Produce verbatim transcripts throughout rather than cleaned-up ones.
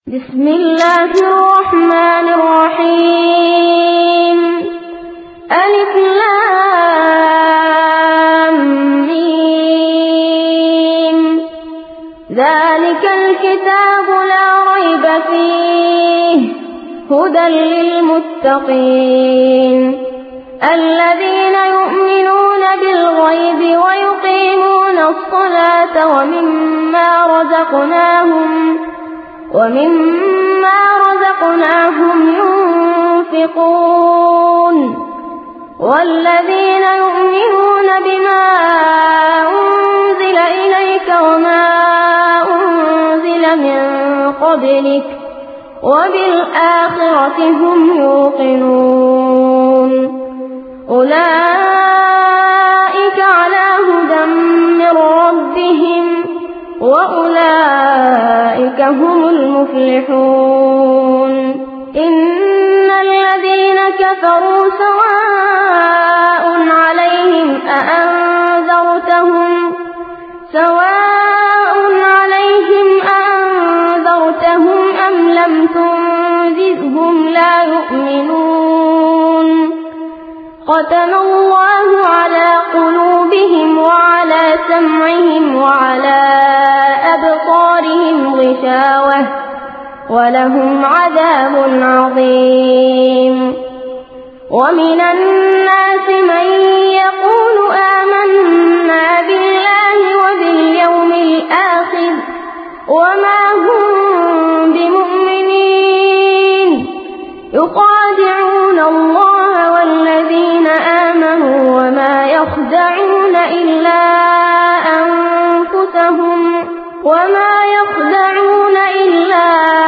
بسم الله الرحمن الرحيم. ألف لام ميم. ذلك الكتاب لا ريب فيه هدى للمتقين الذين يؤمنون بالغيب ويقيمون الصلاة ومما رزقناهم ومما رزقناهم ينفقون والذين يؤمنون بما أنزل إليك وما أنزل من قبلك وبالآخرة هم يوقنون أولئك على هدى من ربهم وأولئك هم المفلحون. إن الذين كفروا سواء عليهم أأنذرتهم سواء عليهم أأنذرتهم أم لم تنذرهم لا يؤمنون. ختم الله على قلوبهم وعلى سمعهم وعلى أبصارهم غشاوة ولهم عذاب عظيم. ومن الناس من يقول آمنا بالله وباليوم الآخر وما هم بمؤمنين يخادعون الله والذين آمنوا وما يخدعون إلا أنفسهم وما يخدعون إلا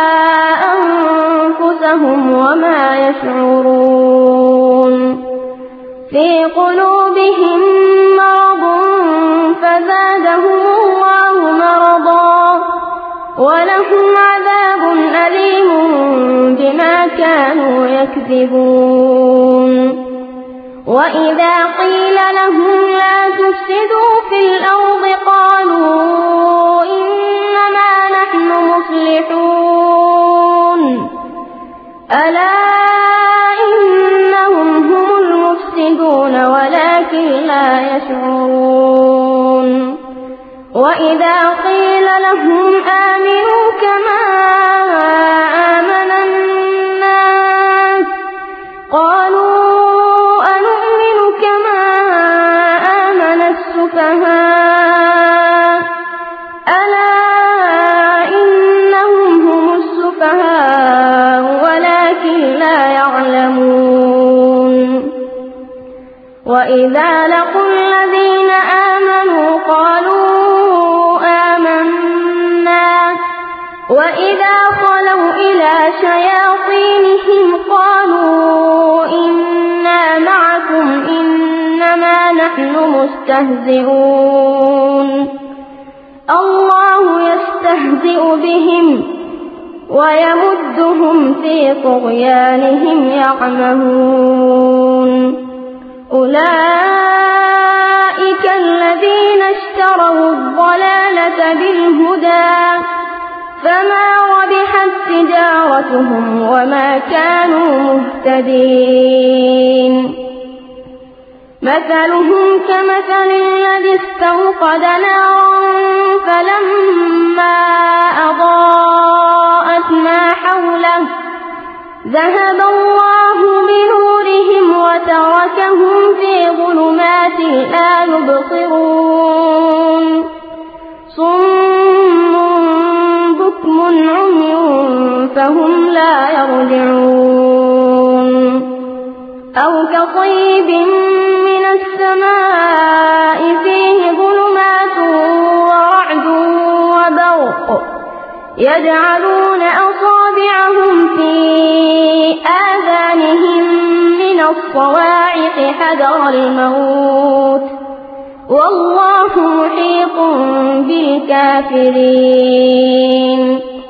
أنفسهم وما يشعرون. في قلوبهم مرض فزادهم الله مرضا ولهم عذاب أليم بما كانوا يكذبون. وإذا قيل لهم لا تفسدوا في الأرض قالوا إنما نحن مصلحون ألا إنهم هم المفسدون ولكن لا يشعرون. وإذا قيل لهم آمنوا كما آمن الناس قالوا أنؤمن كما آمن السفهاء ألا إنهم هم السفهاء ولكن لا يعلمون. وإذا لقوا الذين آمنوا قالوا آمنا وإذا خلوا إلى شياطينهم قالوا إنا معكم إنما نحن مستهزئون. الله يستهزئ بهم ويمدهم في طغيانهم يعمهون. أولئك الذين اشتروا الضلالة بالهدى فما ربحت تجارتهم وما كانوا مهتدين. مثلهم كمثل الذي استوقد نارا فلما أضاءت ما حوله ذهب الله بنورهم وتركهم في ظلمات لا يبصرون. صم بكم عمي فهم لا يرجعون. أو كصيب من السماء فيه ظلمات ورعد وبرق يجعلون أصابعهم في آذانهم من الصواعق حذر الموت والله محيط بالكافرين.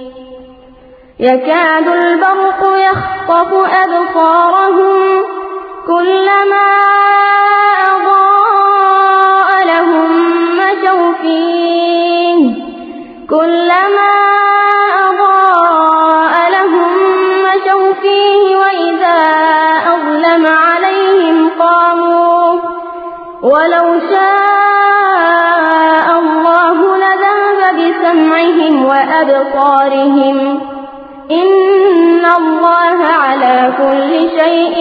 يكاد البرق يخطف أبصارهم كلما أضاء لهم مشوا فيه كلما أضاء بأبصارهم إن الله على كل شيء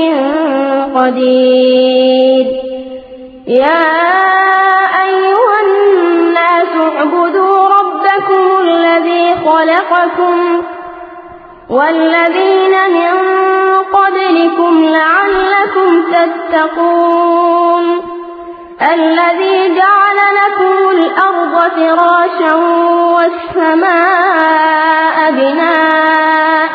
قدير. يا أيها الناس اعبدوا ربكم الذي خلقكم والذين من قبلكم لعلكم تتقون الذي جعل لكم الأرض فراشا والسماء بناء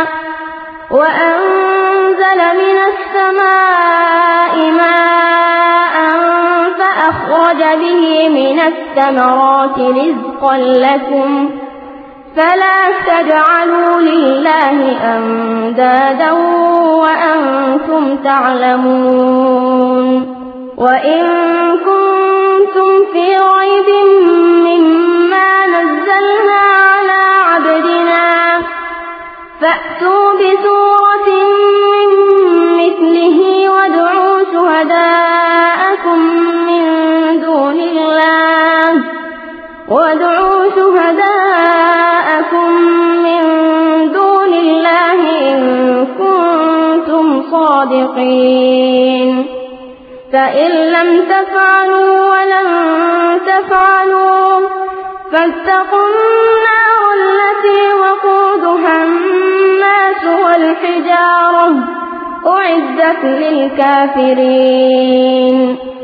وأنزل من السماء ماء فأخرج به من الثمرات رزقا لكم فلا تجعلوا لله أندادا وأنتم تعلمون. وإن كنتم في ريب مما نزلنا على عبدنا فأتوا بسورة من مثله وادعوا شهداءكم من دون الله وادعوا شهداءكم من دون الله إن كنتم صادقين. فإن لم تفعلوا ولن تفعلوا فاتقوا النار التي وقودها الناس والحجارة أعدت للكافرين.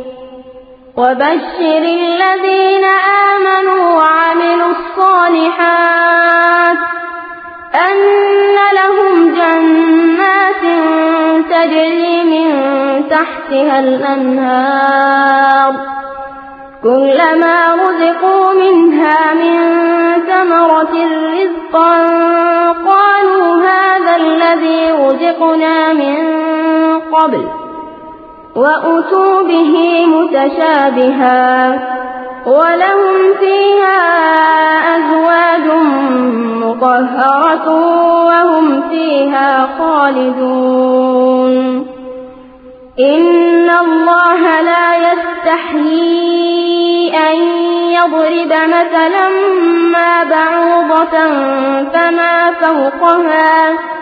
وبشر الذين آمنوا وعملوا الصالحات أن لهم جنات تجري من تحتها الأنهار كلما رزقوا منها من ثمرة رزقا قالوا هذا الذي رزقنا من قبل وأتوا به متشابها ولهم فيها أزواج مطهرة وهم فيها خالدون. إن الله لا يستحيي أن يضرب مثلا ما بعوضة فما فوقها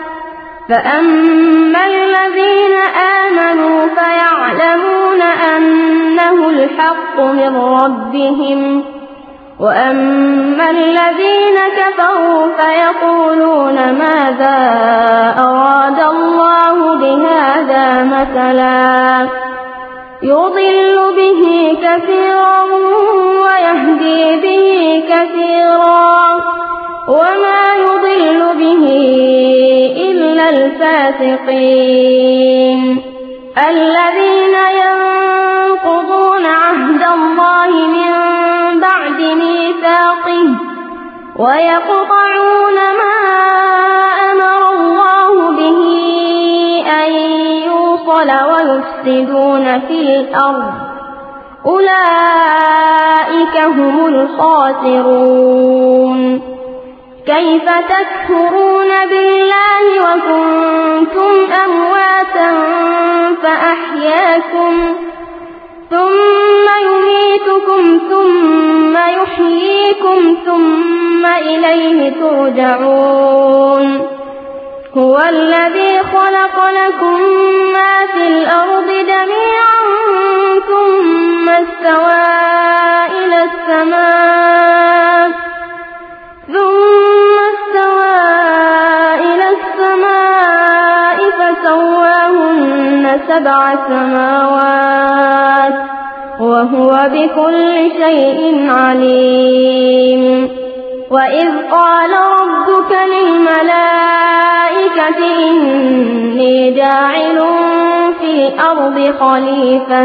فأما الذين آمنوا فيعلمون أنه الحق من ربهم وأما الذين كفروا فيقولون ماذا أراد الله بهذا مثلا يضل به كثيرا ويهدي به كثيرا وما يضل به إلا الفاسقين الذين ينقضون عهد الله من بعد ميثاقه ويقطعون ما أمر الله به أن يوصل ويفسدون في الأرض أولئك هم الخاسرون. كيف تكفرون بالله وكنتم أمواتا فأحياكم ثم يميتكم ثم يحييكم ثم إليه ترجعون. هو الذي خلق لكم ما في الأرض جميعا ثم استوى إلى السماء ثم استوى إلى السماء فسواهن سبع سماوات وهو بكل شيء عليم. وإذ قال ربك للملائكة إني جاعل في الأرض خليفة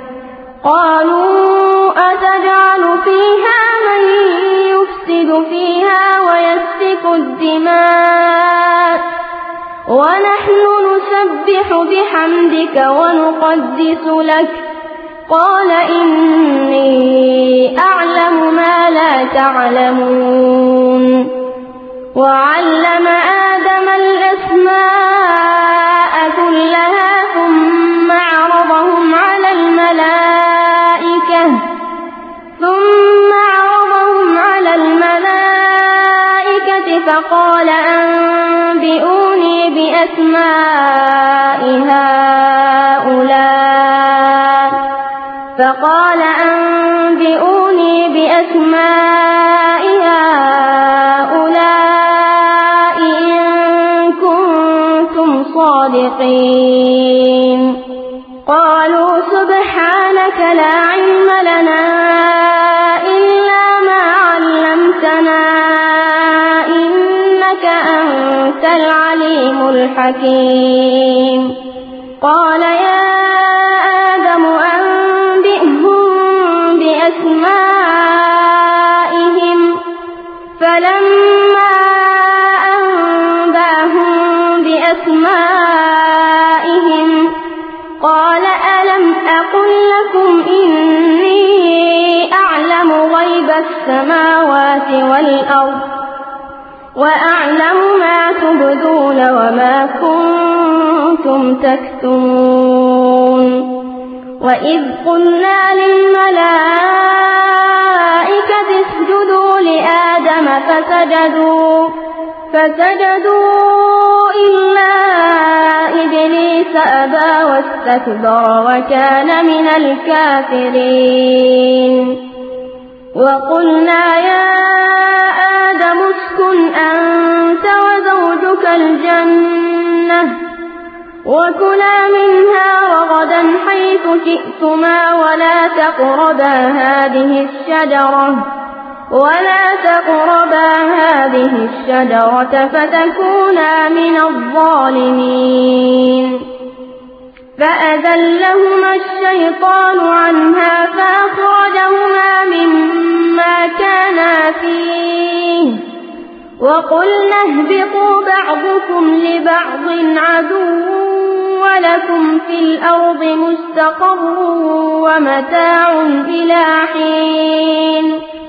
قالوا أتجعل فيها من يفسد فيها ويسفك الدماء ونحن نسبح بحمدك ونقدس لك قال إني أعلم ما لا تعلمون. وعلم آدم الأسماء كلها ثم عرضهم على الملائكة ثم عرضهم على الملائكة فقال أنبئوني بأسماء هؤلاء فقال أنبئوني بأسماء هؤلاء إن كنتم صادقين قالوا سبحانك لا علم لنا إلا ما علمتنا إنك أنت العليم الحكيم قال يا آدم أنبئهم بأسمائهم فلما أنبأهم بأسمائهم قال ألم أقل لكم إني أعلم غيب السماوات والأرض وأعلم ما تبدون وما كنتم تكتمون وإذ قلنا للملائكة اسجدوا لآدم فسجدوا فسجدوا إلا إبليس أبى واستكبر وكان من الكافرين وقلنا يا آدم اسكن أنت وزوجك الجنة وكلا منها رغدا حيث شئتما ولا تقربا هذه الشجرة ولا تقربا هذه الشجرة فتكونا من الظالمين فأذلهما الشيطان عنها فأخرجهما مما كانا فيه وقلنا اهبطوا بعضكم لبعض عدو ولكم في الأرض مستقر ومتاع إلى حين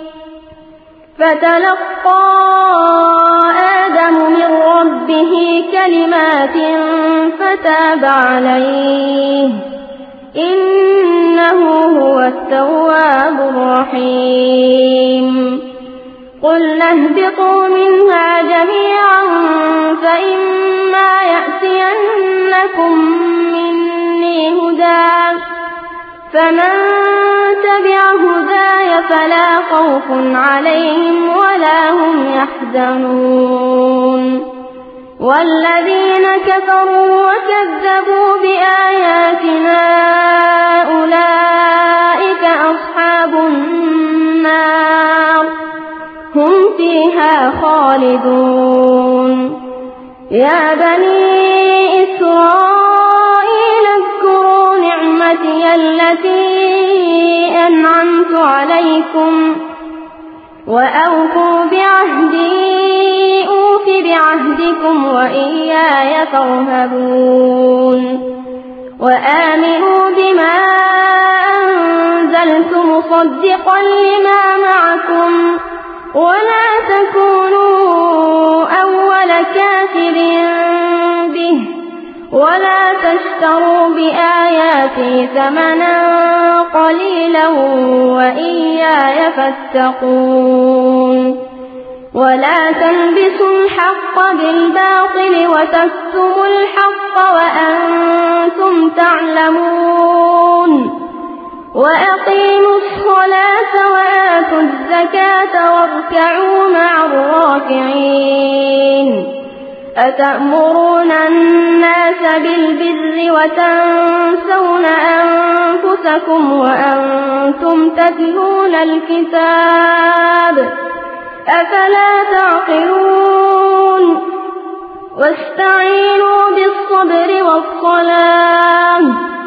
فتلقى آدم من ربه كلمات فتاب عليه إنه هو التواب الرحيم قلنا اهبطوا منها جميعا فإما يأتينكم مني هدى فمن تبع هداي فلا خوف عليهم ولا هم يحزنون والذين كفروا وكذبوا بآياتنا أولئك أصحاب النار هم فيها خالدون يا بني إسرائيل اذكروا نعمتي التي أنعمت عليكم وأوفوا بعهدي أوف بعهدكم وإياي فارهبون وآمنوا بما أنزلت مصدقا لما معكم ولا تكونوا أول كافر به ولا تشتروا بآياتي ثمنا قليلا وإياي فاتقون ولا تلبسوا الحق بالباطل وتكتموا الحق وأنتم تعلمون وأقيموا الصلاة وآتوا الزكاة واركعوا مع الراكعين أتأمرون الناس بالبر وتنسون أنفسكم وأنتم تتلون الكتاب أفلا تعقلون واستعينوا بالصبر والصلاة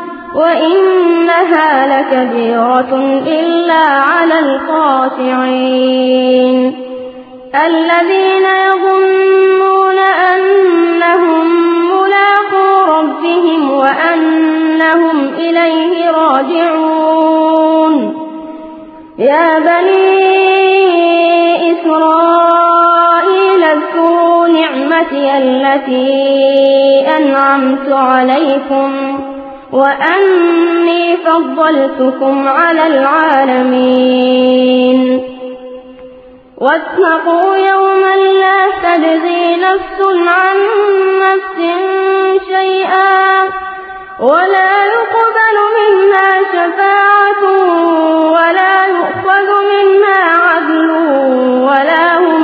وإنها لكبيرة إلا على الخاشعين الذين يظنون أنهم ملاقو ربهم وأنهم إليه راجعون يا بني إسرائيل اذكروا نعمتي التي أنعمت عليكم وأني فضلتكم على العالمين واتقوا يوما لا تجزي نفس عن نفس شيئا ولا يقبل منها شفاعة ولا يؤخذ منها عدل ولا هم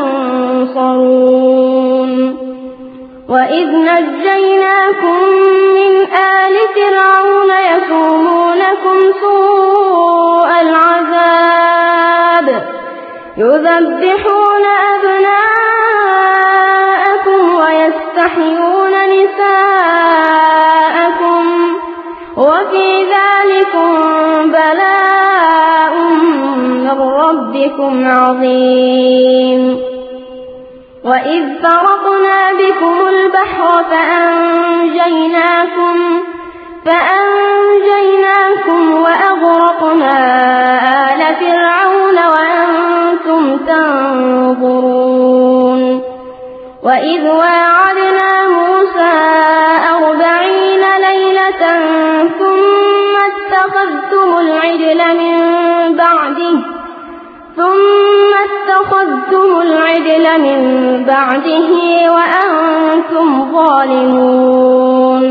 ينصرون. وإذ نجيناكم من آل فرعون يسومونكم سوء العذاب يذبحون أبناءكم ويستحيون نساءكم وفي ذلكم بلاء من ربكم عظيم. وإذ فرقنا بكم البحر فأنجيناكم فأنجيناكم وأغرقنا آل فرعون وأنتم تنظرون. وإذ واعدنا موسى أربعين ليلة ثم اتخذتم العجل من بعده ثم اتخذتم العجل من بعده وأنتم ظالمون.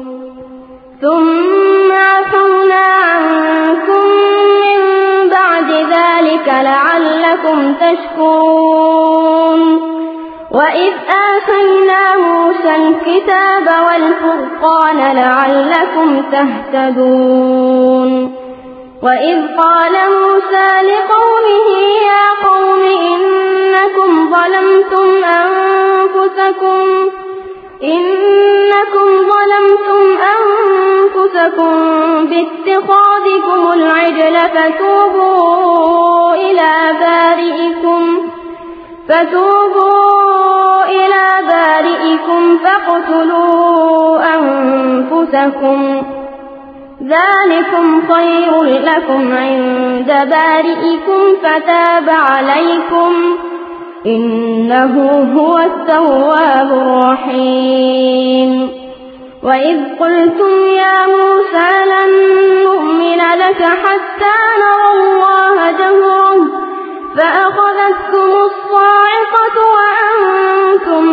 ثم عفونا عنكم من بعد ذلك لعلكم تشكرون. وإذ آتينا موسى الكتاب والفرقان لعلكم تهتدون. وإذ قال موسى لقومه يا قوم إنكم ظلمتم أنفسكم إنكم ظلمتم أنفسكم باتخاذكم العجل فتوبوا إلى بارئكم فتوبوا إلى بارئكم فاقتلوا أنفسكم ذلكم خير لكم عند بارئكم فتاب عليكم إنه هو التواب الرحيم. وإذ قلتم يا موسى لن نؤمن لك حتى نرى الله جهرا فأخذتكم الصاعقة وأنتم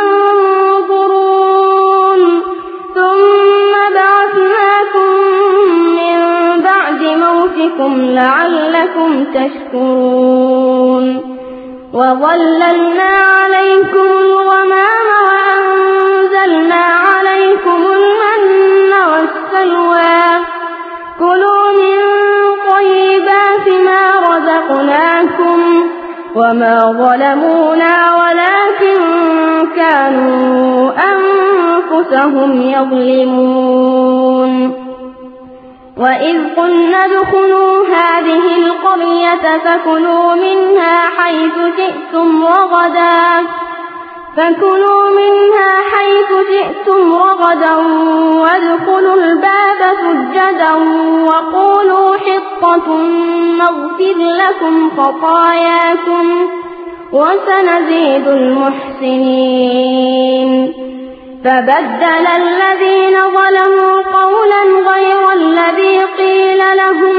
تنظرون ثم بعثناكم من بعد موتكم لعلكم تشكرون. وظللنا عليكم الغمام وأنزلنا عليكم المن والسلوى كلوا من طيبات ما رزقناكم وما ظلمونا ولكن كانوا أنفسهم يظلمون. وإذ قلنا ادخلوا هذه القرية فكلوا منها حيث شئتم رغدا فكلوا منها حيث شئتم رغدا وادخلوا الباب سجدا وقولوا حطة نغفر لكم خطاياكم وسنزيد المحسنين. فبدل الذين ظلموا قولا غير الذي قيل لهم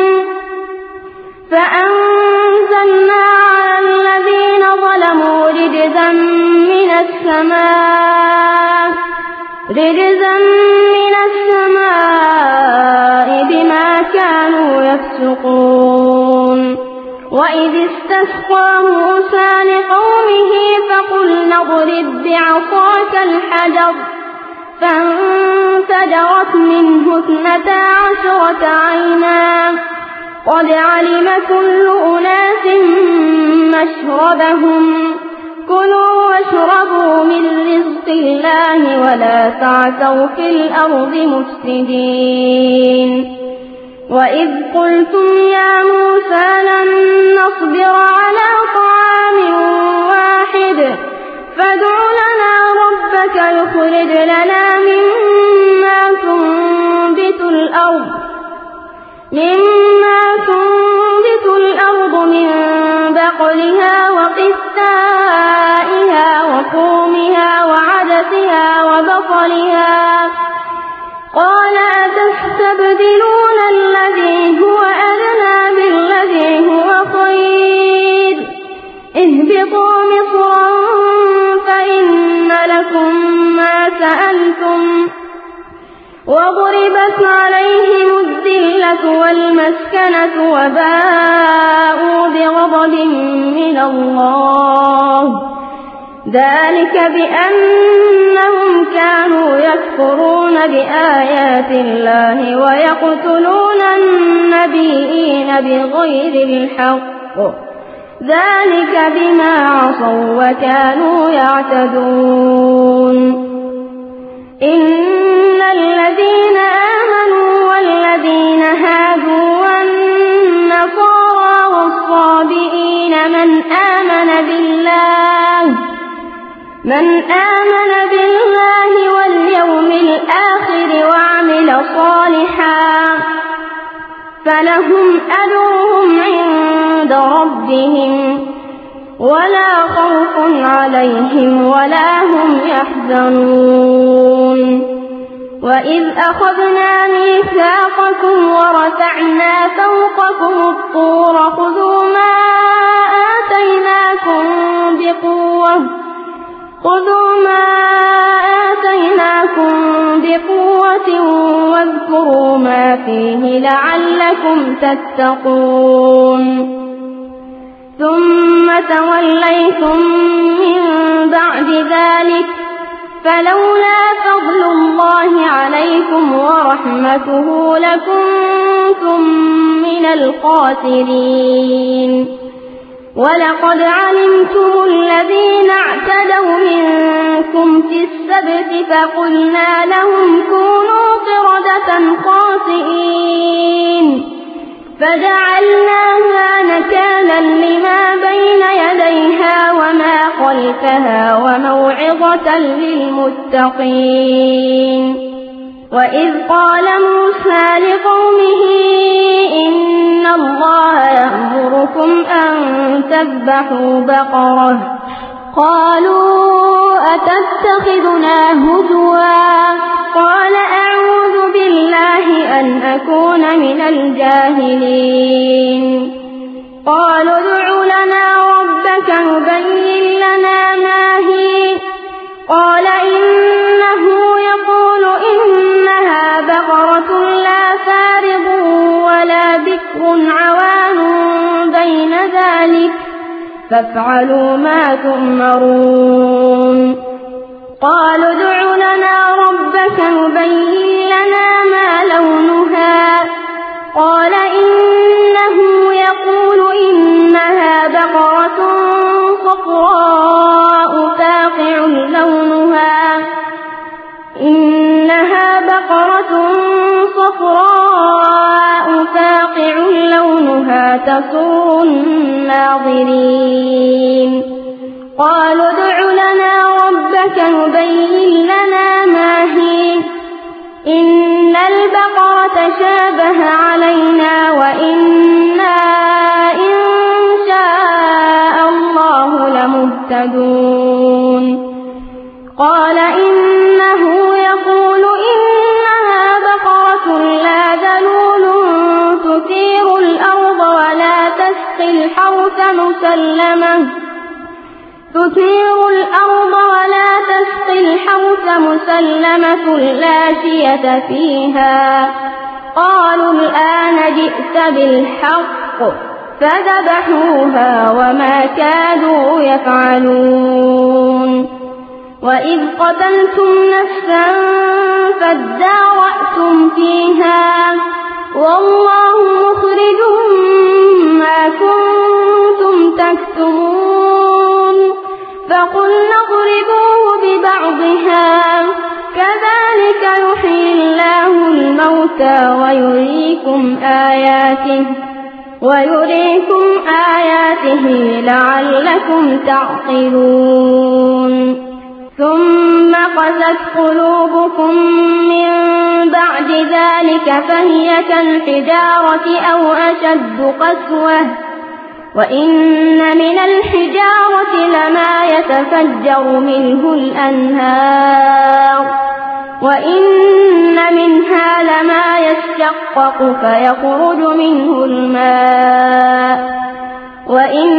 فأنزلنا على الذين ظلموا رجزا من السماء رجزا من السماء بما كانوا يفسقون. وإذ استسقى موسى لقومه فقلنا اضرب بعصاك الحجر فانفجرت منه اثنتا عشرة عينا قد علم كل أناس مشربهم كلوا واشربوا من رزق الله ولا تعثوا في الأرض مفسدين. وإذ قلتم يا موسى لن نصبر على طعام واحد فادع لنا ربك يخرج لنا مما تنبت الأرض مما تنبت الأرض من بقلها وقثائها وفومها وعدسها وبصلها قال أتستبدلون الذي هو أدنى بالذي هو خير اهبطوا مصرا فإن لكم ما سألتم وضربت عليهم الذلة والمسكنة وباءوا بغضب من الله ذلك بأنهم كانوا يكفرون بآيات الله ويقتلون النبيين بغير الحق ذلك بما عصوا وكانوا يعتدون إن الذين آمنوا والذين هادوا والنصارى والصابئين من آمن بالله من آمن بالله واليوم الآخر وعمل صالحا فلهم أجرهم عند ربهم ولا خوف عليهم ولا هم يحزنون وإذ أخذنا ميثاقكم ورفعنا فوقكم الطور خذوا ما آتيناكم بقوة خذوا ما آتيناكم بقوة واذكروا ما فيه لعلكم تتقون ثم توليتم من بعد ذلك فلولا فضل الله عليكم ورحمته لكنتم من الخاسرين ولقد علمتم الذين اعتدوا منكم في السبت فقلنا لهم كونوا قردة خاسئين فجعلناها نكالا لما بين يديها وما خلفها وموعظة للمتقين وإذ قال موسى لقومه إن الله يأمركم أن تذبحوا بقرة قالوا أتتخذنا هزوا قال أعوذ بالله أن أكون من الجاهلين قالوا ادع لنا ربك يبين لنا ما هي قال إنه يقول إنها بقرة لا فارض ولا بكر عوان بين ذلك فافعلوا ما تؤمرون قالوا ادع لنا ربك يبين لنا ما لونها قال إنه يقول إنها بقرة صفراء فاقع لونها إنها بقرة صفراء فاقع لونها تسر الناظرين قالوا ادع لنا ربك يبين لنا ما هي إن البقرة شابه علينا وإنا إن شاء الله لمهتدون قال إنه يقول إنها بقرة لا ذلول تثير الأرض ولا تسقي الحرث مسلمة تثير الأرض ولا تسقي الحرث مسلمة لا شية فيها قالوا الآن جئت بالحق فذبحوها وما كادوا يفعلون وإذ قتلتم نفسا فادارأتم فيها والله مخرج ما كنتم تكتمون فقلنا اضربوه ببعضها كذلك يحيي الله الموتى ويريكم آياته ويريكم آياته لعلكم تعقلون ثم قست قلوبكم من بعد ذلك فهي كالحجارة أو أشد قسوة وإن من الحجارة لما يتفجر منه الأنهار وإن منها لما يشقق فيخرج منه الماء وإن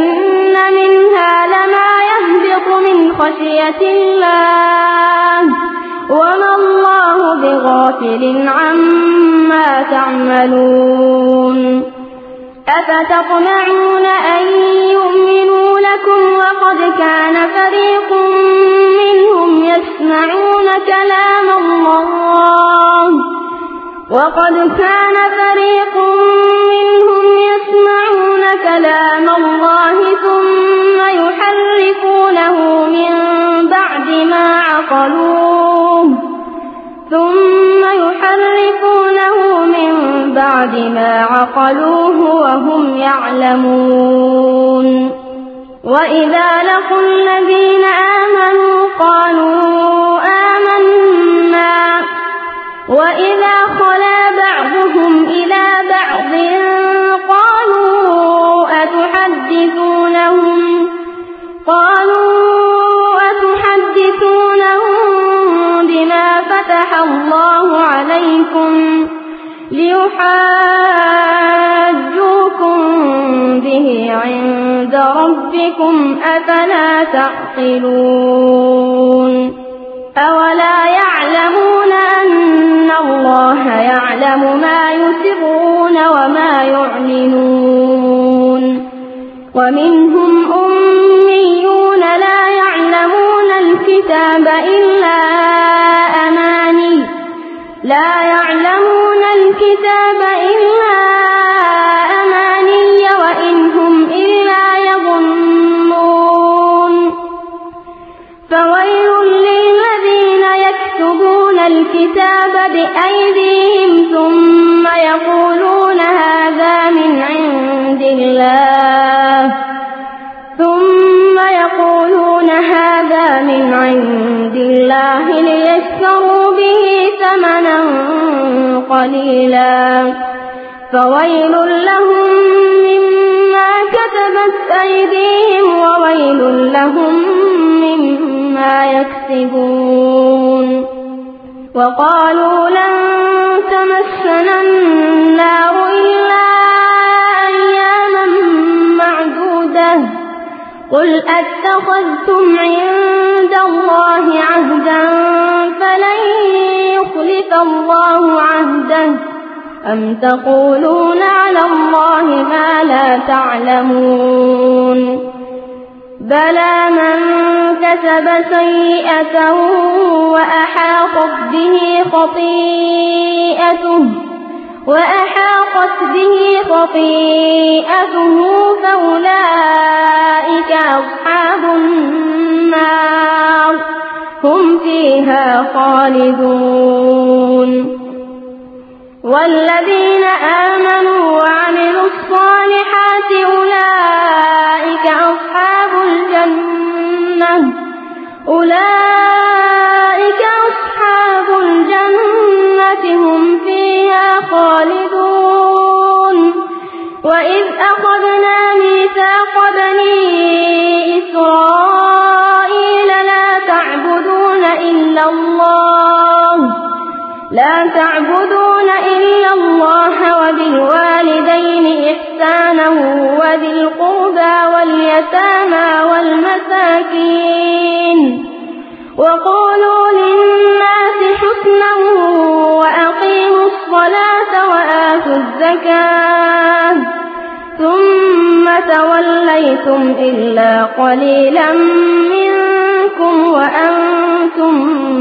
منها لما يهبط من خشية الله وما الله بغافل عما تعملون أفتطمعون أن يؤمنوا لكم وقد كان فريق منهم يسمعون كلام الله وقد كان فريق منهم يسمعون كلام الله ثم يحرفونه من بعد ما عقلوه ثم يحرفونه من بعد ما عقلوه وهم يعلمون وإذا لقوا الذين آمنوا قالوا آمنا وإذا خلا بعضهم إلى بعض قالوا أتحدثونهم قالوا أتحدثونهم بما فتح الله عليكم ليحاجوكم به عند ربكم أفلا تعقلون أولا يعلمون أن الله يعلم ما يسرون وما يعلنون ومنهم أميون لا يعلمون الكتاب إلا أماني لا يعلمون الكتاب إلا أماني وإن هم إلا يظنون فويل للذين يكتبون الكتاب بأيديهم ثم يقولون هذا من عند الله ثم يقولون هذا من عند الله ليشتروا به ثمنا قليلا فويل لهم مما كتبت أيديهم وويل لهم مما يكسبون وقالوا لن تمسنا النار إلا أياما معدودة قل أتخذتم عند الله عهدا فلن يخلف الله عهده أم تقولون على الله ما لا تعلمون بلى من كسب سيئة وأحاطت به خطيئته وأحاطت به خطيئته فأولئك أصحاب النار هم فيها خالدون والذين آمنوا وعملوا الصالحات أولئك أصحاب الجنة أولئك أصحاب الجنة هم فيها خالدون وإذ أخذنا ميثاق بني إسرائيل لا تعبدون إلا الله لا تعبدون إلا الله وبالوالدين إحسانا وذي القربى واليتامى والمساكين وقولوا للناس حسنا وأقيموا الصلاة وآتوا الزكاة ثم توليتم إلا قليلا منكم وأنتم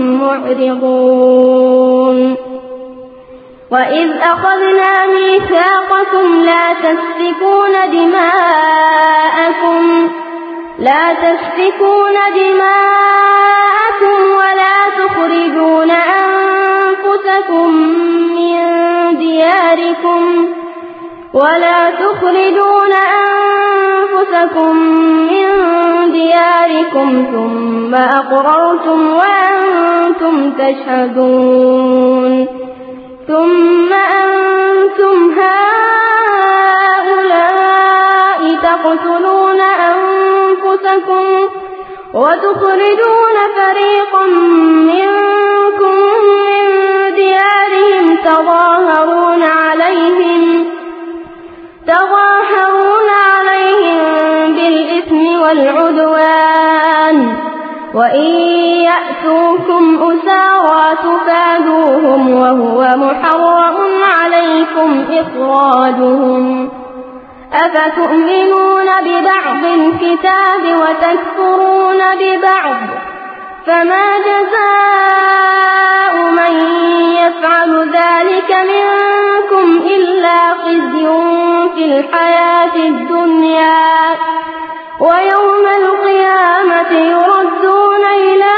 معرضون وإذ أخذنا ميثاقكم لا تسفكون دماءكم لا تسفكون دماءكم ولا تخرجون أنفسكم من دياركم ولا تخرجون أنفسكم من دياركم ثم أقررتم وأنتم تشهدون ثم أنتم هؤلاء تقتلون أنفسكم وتخرجون فريقا منكم من ديارهم تظاهرون عليهم تظاهرون عليهم بالإثم وإن يأتوكم أسارى تفادوهم وهو محرم عليكم إخراجهم أفتؤمنون ببعض الكتاب وتكفرون ببعض فما جزاء من يفعل ذلك منكم إلا خزي في الحياة الدنيا ويوم القيامة يردون إلى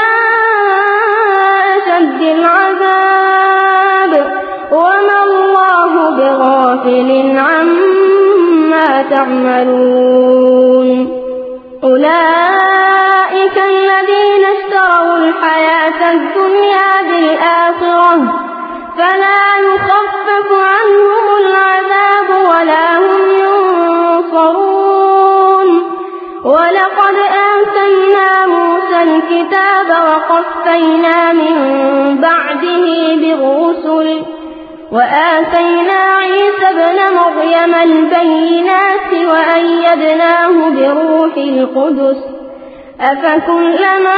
أشد العذاب وما الله بغافل عما تعملون أولئك الذين اشتروا الحياة الدنيا بالآخرة فلا يخفف عنهم العذاب ولا هم ينصرون ولقد آتينا موسى الكتاب وقفينا من بعده بالرسل وآتينا عيسى ابن مريم البينات وأيدناه بروح القدس أفكلما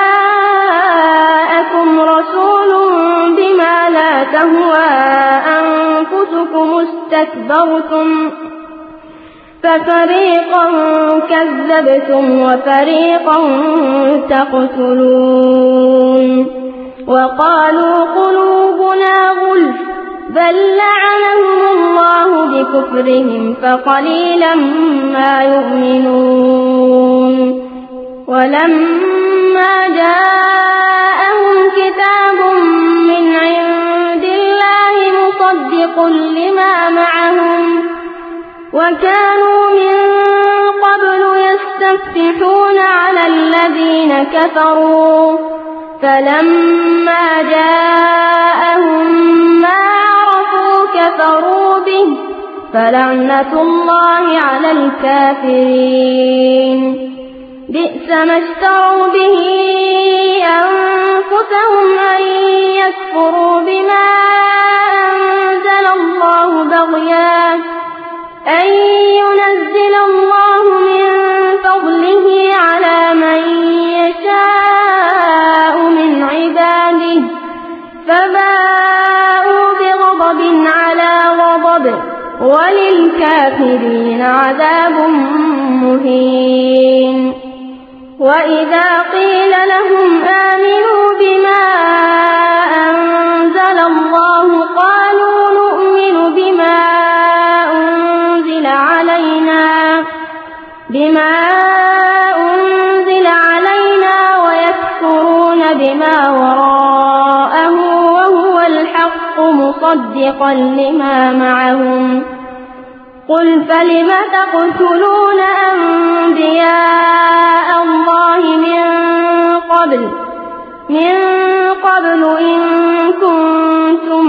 جاءكم رسول بما لا تهوى أنفسكم استكبرتم ففريقا كذبتم وفريقا تقتلون وقالوا قلوبنا غلف بل لعنهم الله بكفرهم فقليلا ما يؤمنون ولما جاءهم كتاب من عند الله مصدق لما معهم وكانوا من قبل يستفتحون على الذين كفروا فلما جاءهم ما عرفوا كفروا به فلعنة الله على الكافرين بئس ما اشتروا به أنفسهم أن يكفروا بما أنزل الله بغيا أن ينزل الله من فضله على من يشاء من عباده فباءوا بغضب على غضب وللكافرين عذاب مهين وإذا قيل لهم آمنوا بما أنزل الله قالوا نؤمن بما أنزل علينا بما أنزل علينا ويكفرون بما وراءه وهو الحق مصدقا لما معهم قل فلم تقتلون أنبياء الله من قبل من قبل إن كنتم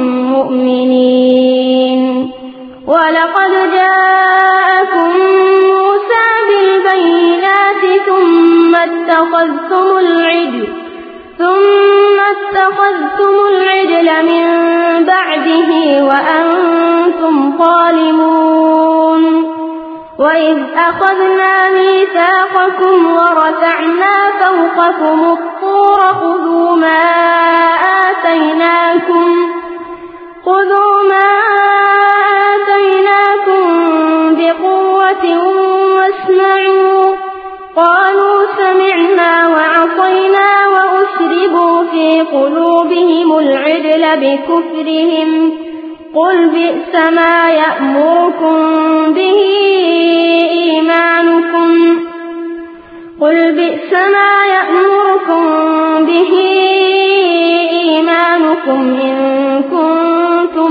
مؤمنين ولقد جاءكم موسى بالبينات ثم اتخذتم العجل ثم اتخذتم العجل من بعده وأنتم ظالمون وإذ أخذنا ميثاقكم ورفعنا فوقكم الطور خذوا ما آتيناكم خذوا ما آتيناكم بقوة واسمعوا قالوا سمعنا وعصينا وأشربوا في قلوبهم العجل بكفرهم قل بئس ما يأمركم به إيمانكم قل بئس ما يأمركم به إيمانكم إن كنتم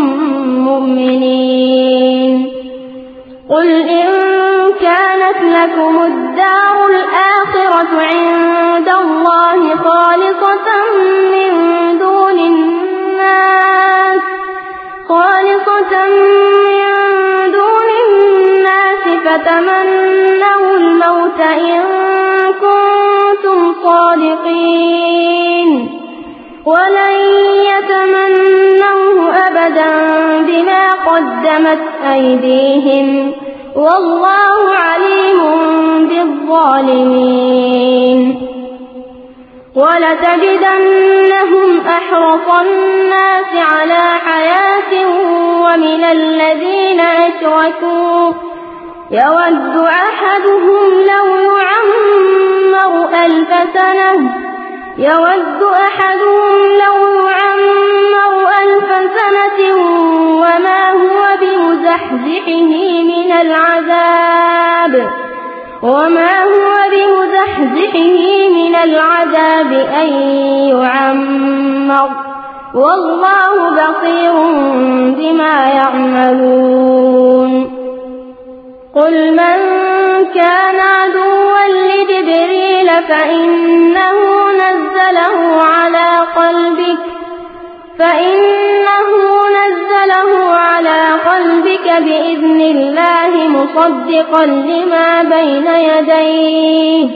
مؤمنين قل إن كانت لكم الدار الآخرة عند الله خالصة من دون الناس خالصة من دون الناس فتمنوا الموت إن كنتم صادقين ولن يتمنوه أبدا بما قدمت أيديهم والله عليم بالظالمين ولتجدنهم أحرص الناس على حياة ومن الذين أشركوا يود أحدهم لو يعمر ألف سنة يود أحدهم لو يعمر ألف سنة وما هو بمزحزحه من العذاب وما هو بمزحزحه من العذاب أن يعمر والله بصير بما يعملون قل من كان عدوا لجبريل فإنه نزله على قلبك فإنه نزله على قلبك بإذن الله مصدقا لما بين يديه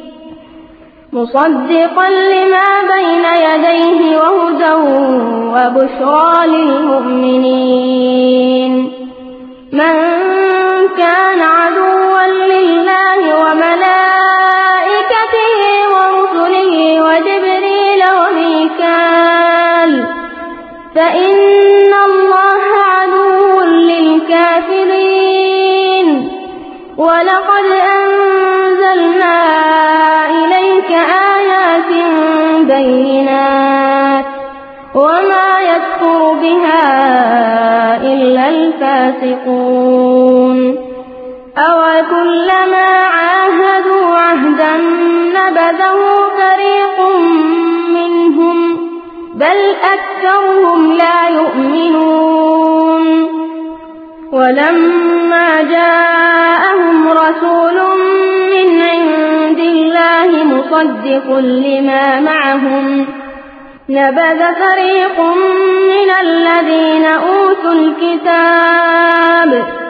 مصدقا لما بين يديه وهدى وبشرى للمؤمنين من كان عدوا لله وملائكته ورسله وجبريل وميكال فإن الله عدو للكافرين ولقد أنزلنا إليك آيات بينات وما يكفر بها إلا الفاسقون أوكلما عاهدوا عهدا نبذه فريق منهم بل أكثرهم لا يؤمنون ولما جاءهم رسول من عند الله مصدق لما معهم نبذ فريق من الذين أوتوا الكتاب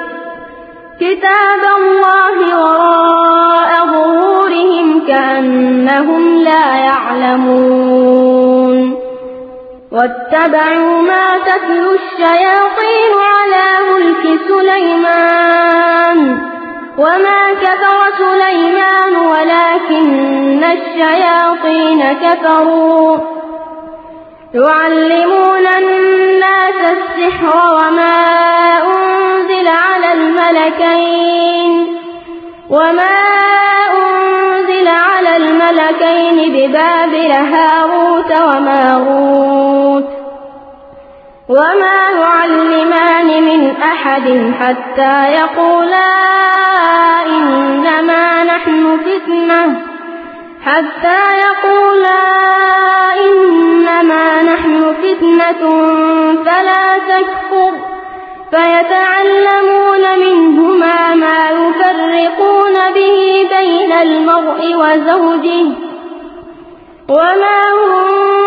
كتاب الله وراء ظهورهم كأنهم لا يعلمون واتبعوا ما تتلو الشياطين على ملك سليمان وما كفر سليمان ولكن الشياطين كفروا يعلمون الناس السحر وما أنزل على الملكين وما أنزل على الملكين ببابل هاروت وماروت وما يعلمان من أحد حتى يقولا إنما نحن فتنة حتى يقولا إنما نحن فتنة فلا تكفر فيتعلمون منهما ما يفرقون به بين المرء وزوجه وما هم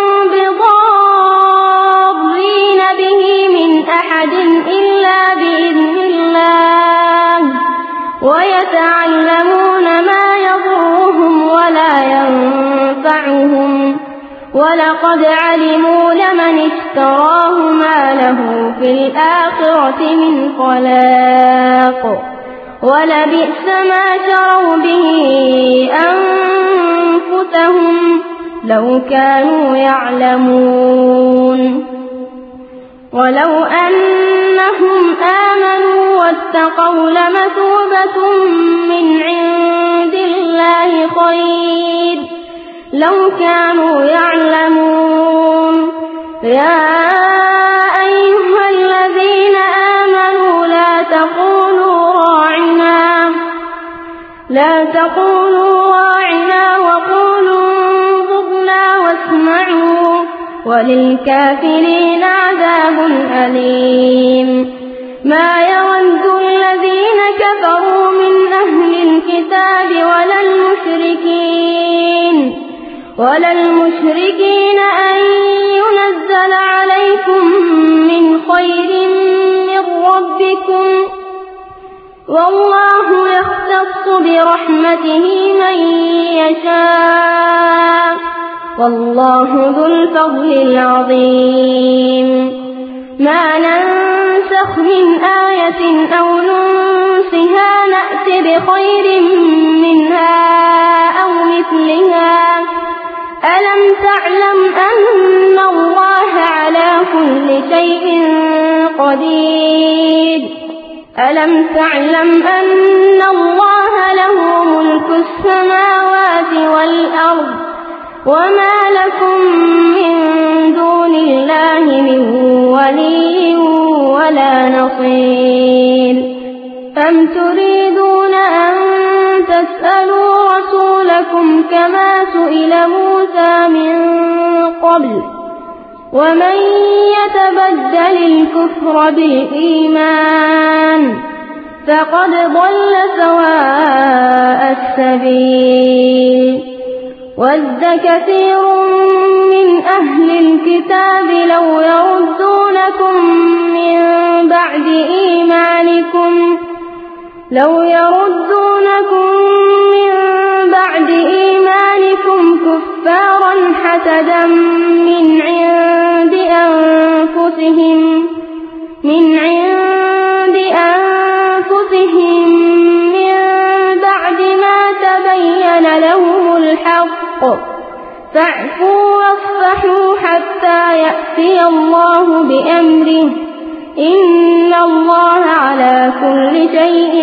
بضارين به من أحد إلا بإذن الله ويتعلمون ما يضرهم ولا ينفعهم ولقد علموا لمن اشتراه ما له في الآخرة من خلاق ولبئس ما شروا به أنفسهم لو كانوا يعلمون ولو أنهم آمنوا واتقوا لمثوبة من عند الله خير لو كانوا يعلمون يا أيها الذين آمنوا لا تقولوا راعنا لا تقولوا راعنا وقولوا انظرنا واسمعوا وللكافرين عذاب أليم ما يود الذين كفروا من أهل الكتاب ولا المشركين ولا المشركين أن ينزل عليكم من خير من ربكم والله يختص برحمته من يشاء والله ذو الفضل العظيم ما ننسخ من آية أو ننسها نأت بخير منها أو مثلها ألم تعلم أن الله على كل شيء قدير ألم تعلم أن الله له ملك السماوات والأرض وما لكم من دون الله من ولي ولا نصير أم تريدون أن تسألوا رسولكم كما سئل موسى من قبل ومن يتبدل الكفر بالإيمان فقد ضل سواء السبيل ود كثير من أهل الكتاب لو يردونكم من بعد إيمانكم لو يردونكم من بعد إيمانكم كفارا حسدا من عند أنفسهم من عند أنفسهم من بعد ما تبين لهم الحق فاعفوا واصفحوا حتى يأتي الله بأمره إن الله على كل شيء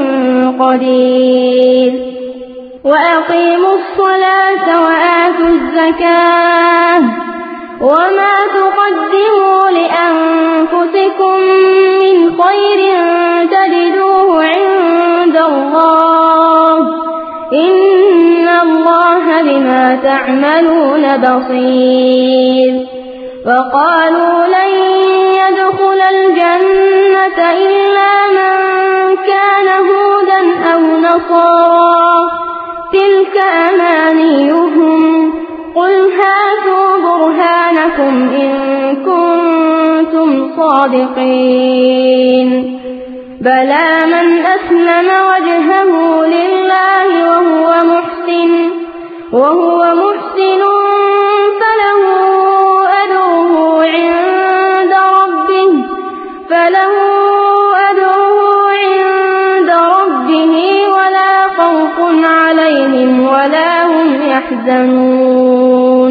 قدير وأقيموا الصلاة وآتوا الزكاة وما تقدموا لأنفسكم من خير تجدوه عند الله إن الله بما تعملون بصير وقالوا لن يدخل الجنة إلا من كان هودا أو نصارى تلك أمانيهم قل هاتوا برهانكم إن كنتم صادقين بلى من أسلم وجهه لله وهو محسن وهو محسن فله أجره عند ربه فله أجره عند ربه ولا خوف عليهم ولا هم يحزنون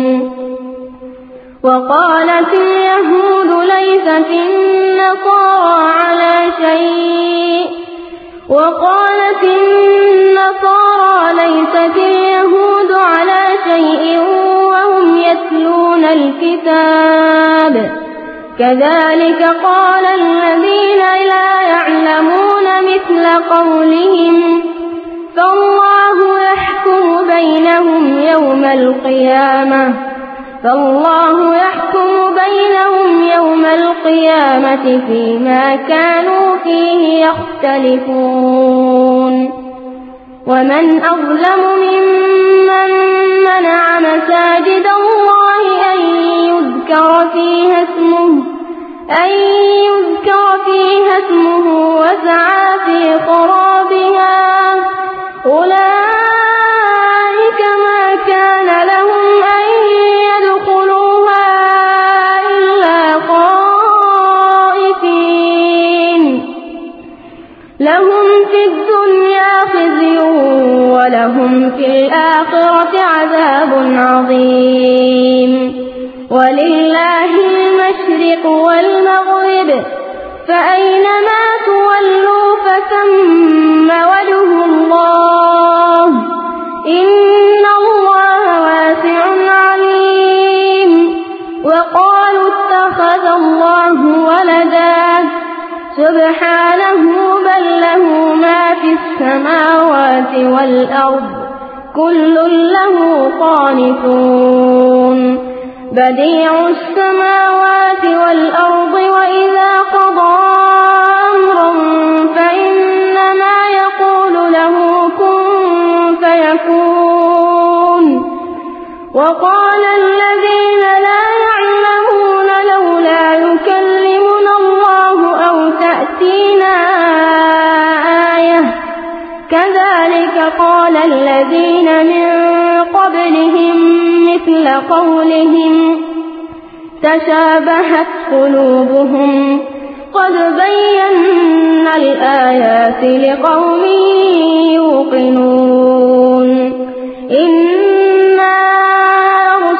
وقالت اليهود ليست النصارى على شيء وقالت النصارى ليست اليهود على شيء وهم يتلون الكتاب كذلك قال الذين لا يعلمون مثل قولهم فالله يحكم بينهم يوم القيامة فالله يحكم بينهم يوم القيامة فيما كانوا فيه يختلفون ومن أظلم ممن منع مساجد الله أن يذكر فيها اسمه أن يذكر فيها اسمه وسعى في خرابها أولئك ما كان لهم أن يدخلوها إلا خائفين لهم في الدنيا خزي ولهم في الآخرة عذاب عظيم ولله المشرق والمغرب فأينما تولوا فثم وجه الله إن الله واسع عليم وقالوا اتخذ الله ولدا سبحانه بل له ما في السماوات والأرض كل له قانتون بديع السماوات والأرض وإذا قضى أمرا فإنما يقول له كن فيكون وقال الذين لا يعلمون لولا يكلمنا الله أو تأتينا آية كذلك قال الذين من قبلهم مثل قولهم تشابهت قلوبهم قد بينا الآيات لقوم يوقنون إنا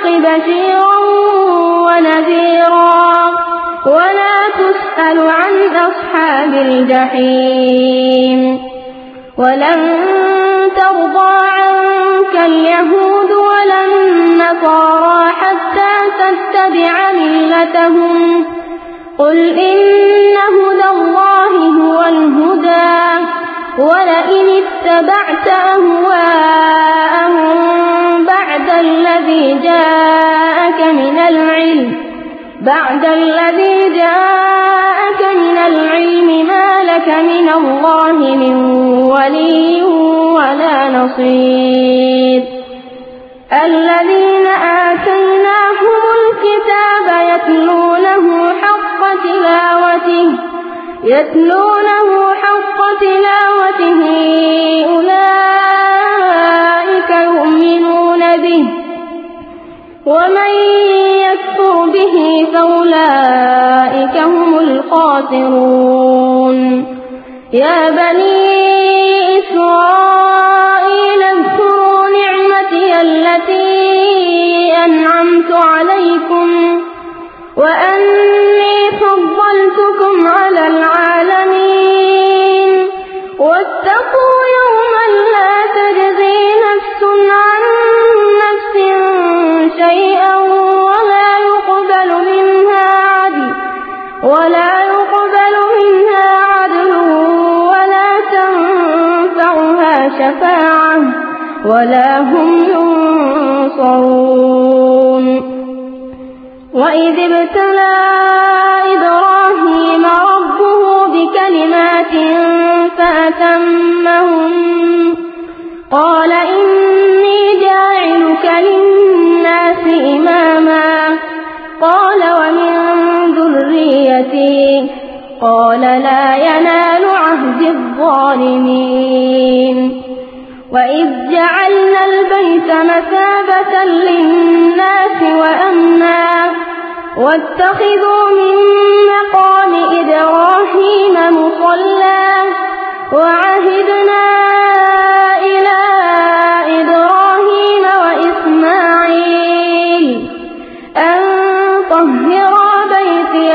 بشيرا ونذيرا ولا تسأل عن أصحاب الجحيم ولن ترضى عنك اليهود ولا النصارى حتى تتبع ملتهم قل إن هدى الله هو الهدى ولئن اتبعت أهواءهم بعد الذي جاءك من العلم بعد الذي جاءك من العلم ما لك من الله من ولي ولا نصير الذين آتيناهم الكتاب يتلونه حق تلاوته يتلونه حق تلاوته أولئك يؤمنون به ومن يكفر به فأولئك هم الخاسرون يا بني إسرائيل اذكروا نعمتي التي أنعمت عليكم وأني فضلتكم على العالمين واتقوا يوما لا تجزي نفس عن نفس شيئا ولا يقبل منها عدل ولا يقبل منها عدل ولا تنفعها شفاعة ولا هم ينصرون وإذ ابتلى إبراهيم ربه بكلمات فأتمهن قال إني جاعلك للناس إماما قال ومن ذريتي قال لا ينال عهد الظالمين وإذ جعلنا البيت مثابة للناس وأمنا واتخذوا من مقام إبراهيم مصلى وعهدنا إلى إبراهيم وإسماعيل أن طهرا بيتي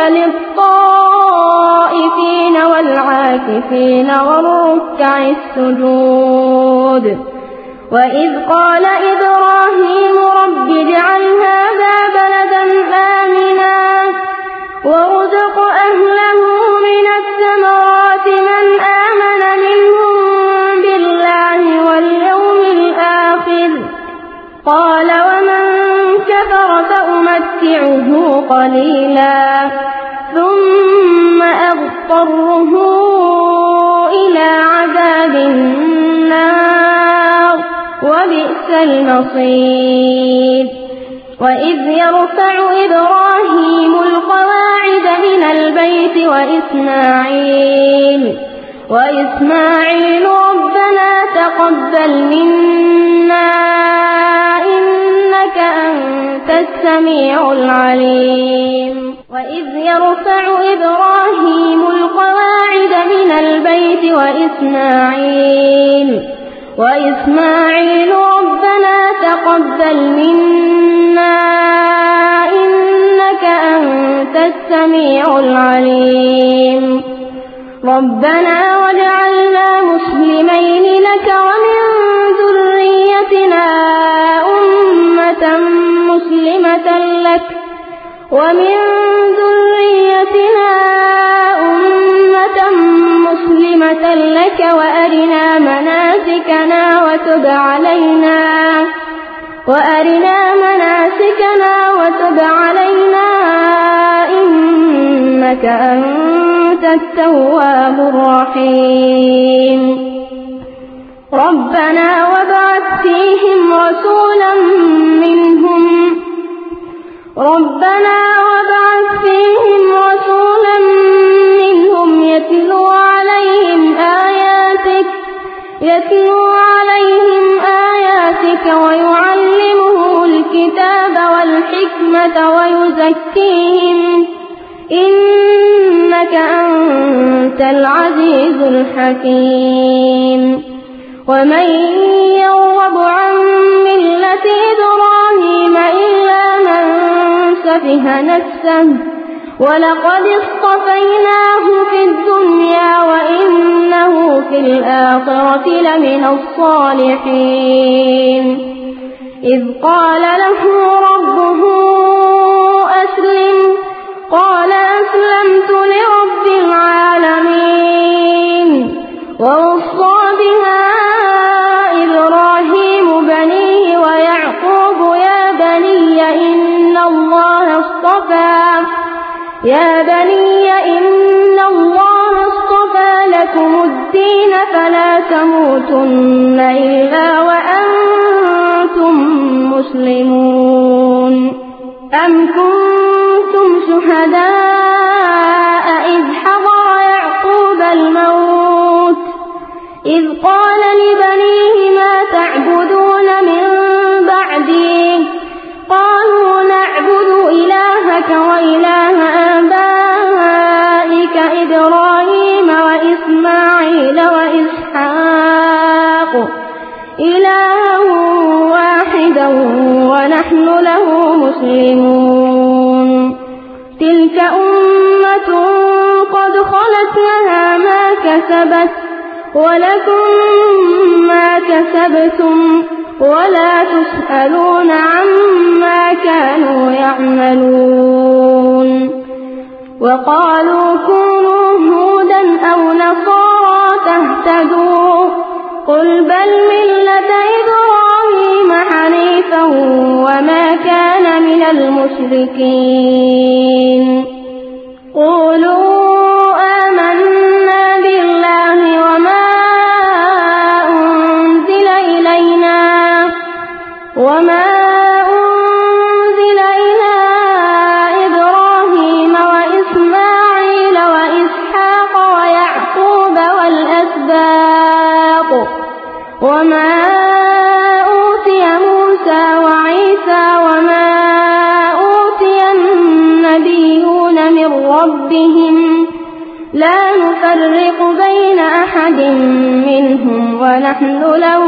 للطائفين والعاكفين والركع السجود وإذ قال إبراهيم رب اجعل هذا بلدا آمنا وارزق أهله من الثمرات من آمن منهم بالله واليوم الآخر قال ومن كفر فأمتعه قليلا ثم أضطره إلى عذاب النار وبئس المصير وإذ يرفع إبراهيم القواعد من البيت وإسماعيل وإسماعيل ربنا تقبل منا إنك أنت السميع العليم وإذ يرفع إبراهيم القواعد من البيت وإسماعيل وإسماعيل ربنا تقبل منا إنك أنت السميع العليم ربنا واجعلنا مسلمين لك ومن ذريتنا أمة مسلمة لك ومن ذريتنا أمة مسلمة لك وأرنا مناسكنا وتب علينا وأرنا مناسكنا وتب علينا إنك أنت التواب الرحيم ربنا وابعث فيهم رسولا منهم ربنا وابعث فيهم رسولا منهم يتلو عليهم آياتك يتلو عليهم آياتك ويعلمهم الكتاب والحكمة ويزكيهم إنك أنت العزيز الحكيم ومن يرغب عن ملة إبراهيم إلا شبه نفسه ولقد اصطفيناه في الدنيا وإنه في الآخرة لمن الصالحين إذ قال له ربه أسلم قال أسلمت لرب العالمين ووصى بها إبراهيم بنيه ويعقوب يا بني إن الله اصطفى يا بني إن الله اصطفى لكم الدين فلا تموتن إلا وأنتم مسلمون أم كنتم شهداء إذ حضر يعقوب الموت إذ قال لبنيه ما تعبدون من بعدي قالوا نعبد إلهك وإله آبائك إبراهيم وإسماعيل وإسحاق إلها واحدا ونحن له مسلمون تلك أمة قد خلت لها ما كسبت ولكم ما كسبتم ولا تسألون عما كانوا يعملون وقالوا كونوا هودا أو نصارى تهتدوا قل بل ملة إبراهيم حنيفا وما كان من المشركين قولوا آمنا بالله وما أنزل إلينا وما أنزل إلى إبراهيم وإسماعيل وإسحاق ويعقوب والأسباط وما أوتي موسى وعيسى وما أوتي النبيون من ربهم لا نفرق بين أحد منهم ونحن له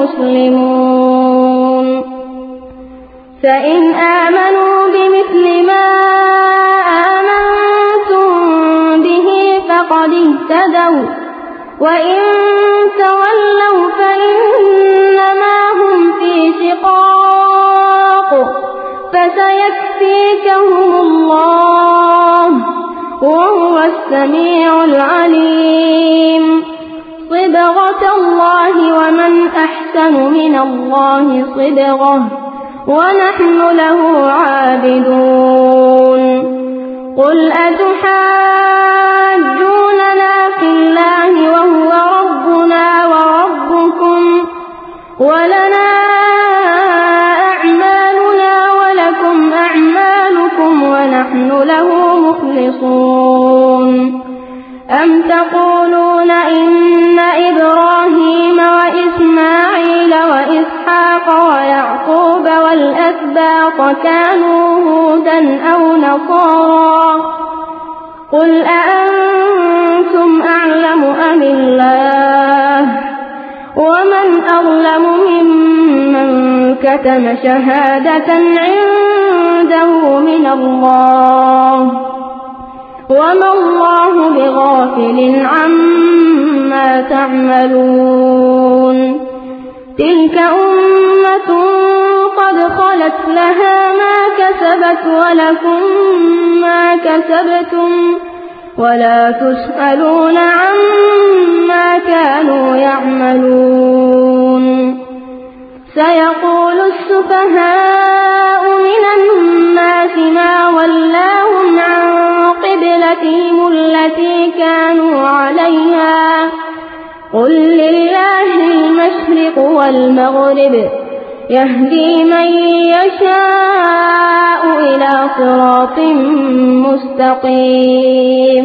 مسلمون فإن آمنوا بمثل ما آمنتم به فقد اهتدوا وإن تولوا فإنما هم في شقاق فسيكفيكهم الله وهو السميع العليم صبغة الله ومن أحسن من الله صبغة ونحن له عابدون قل أتحاجوننا في الله وهو ربنا وربكم ولنا أعمالنا ولكم أعمالكم ونحن له مخلصون أم تقولون إن إبراهيم وإسماعيل وإسحاق ويعقوب والأسباط كانوا هودا أو نصارى قل أأنتم أعلم أم الله ومن أظلم ممن كتم شهادة عنده من الله وما الله بغافل عما تعملون تلك أمة قد خلت لها ما كسبت ولكم ما كسبتم ولا تسألون عما كانوا يعملون سيقول السفهاء من الناس ما ولاهم عن قبلتهم التي كانوا عليها قل لله المشرق والمغرب يهدي من يشاء إلى صراط مستقيم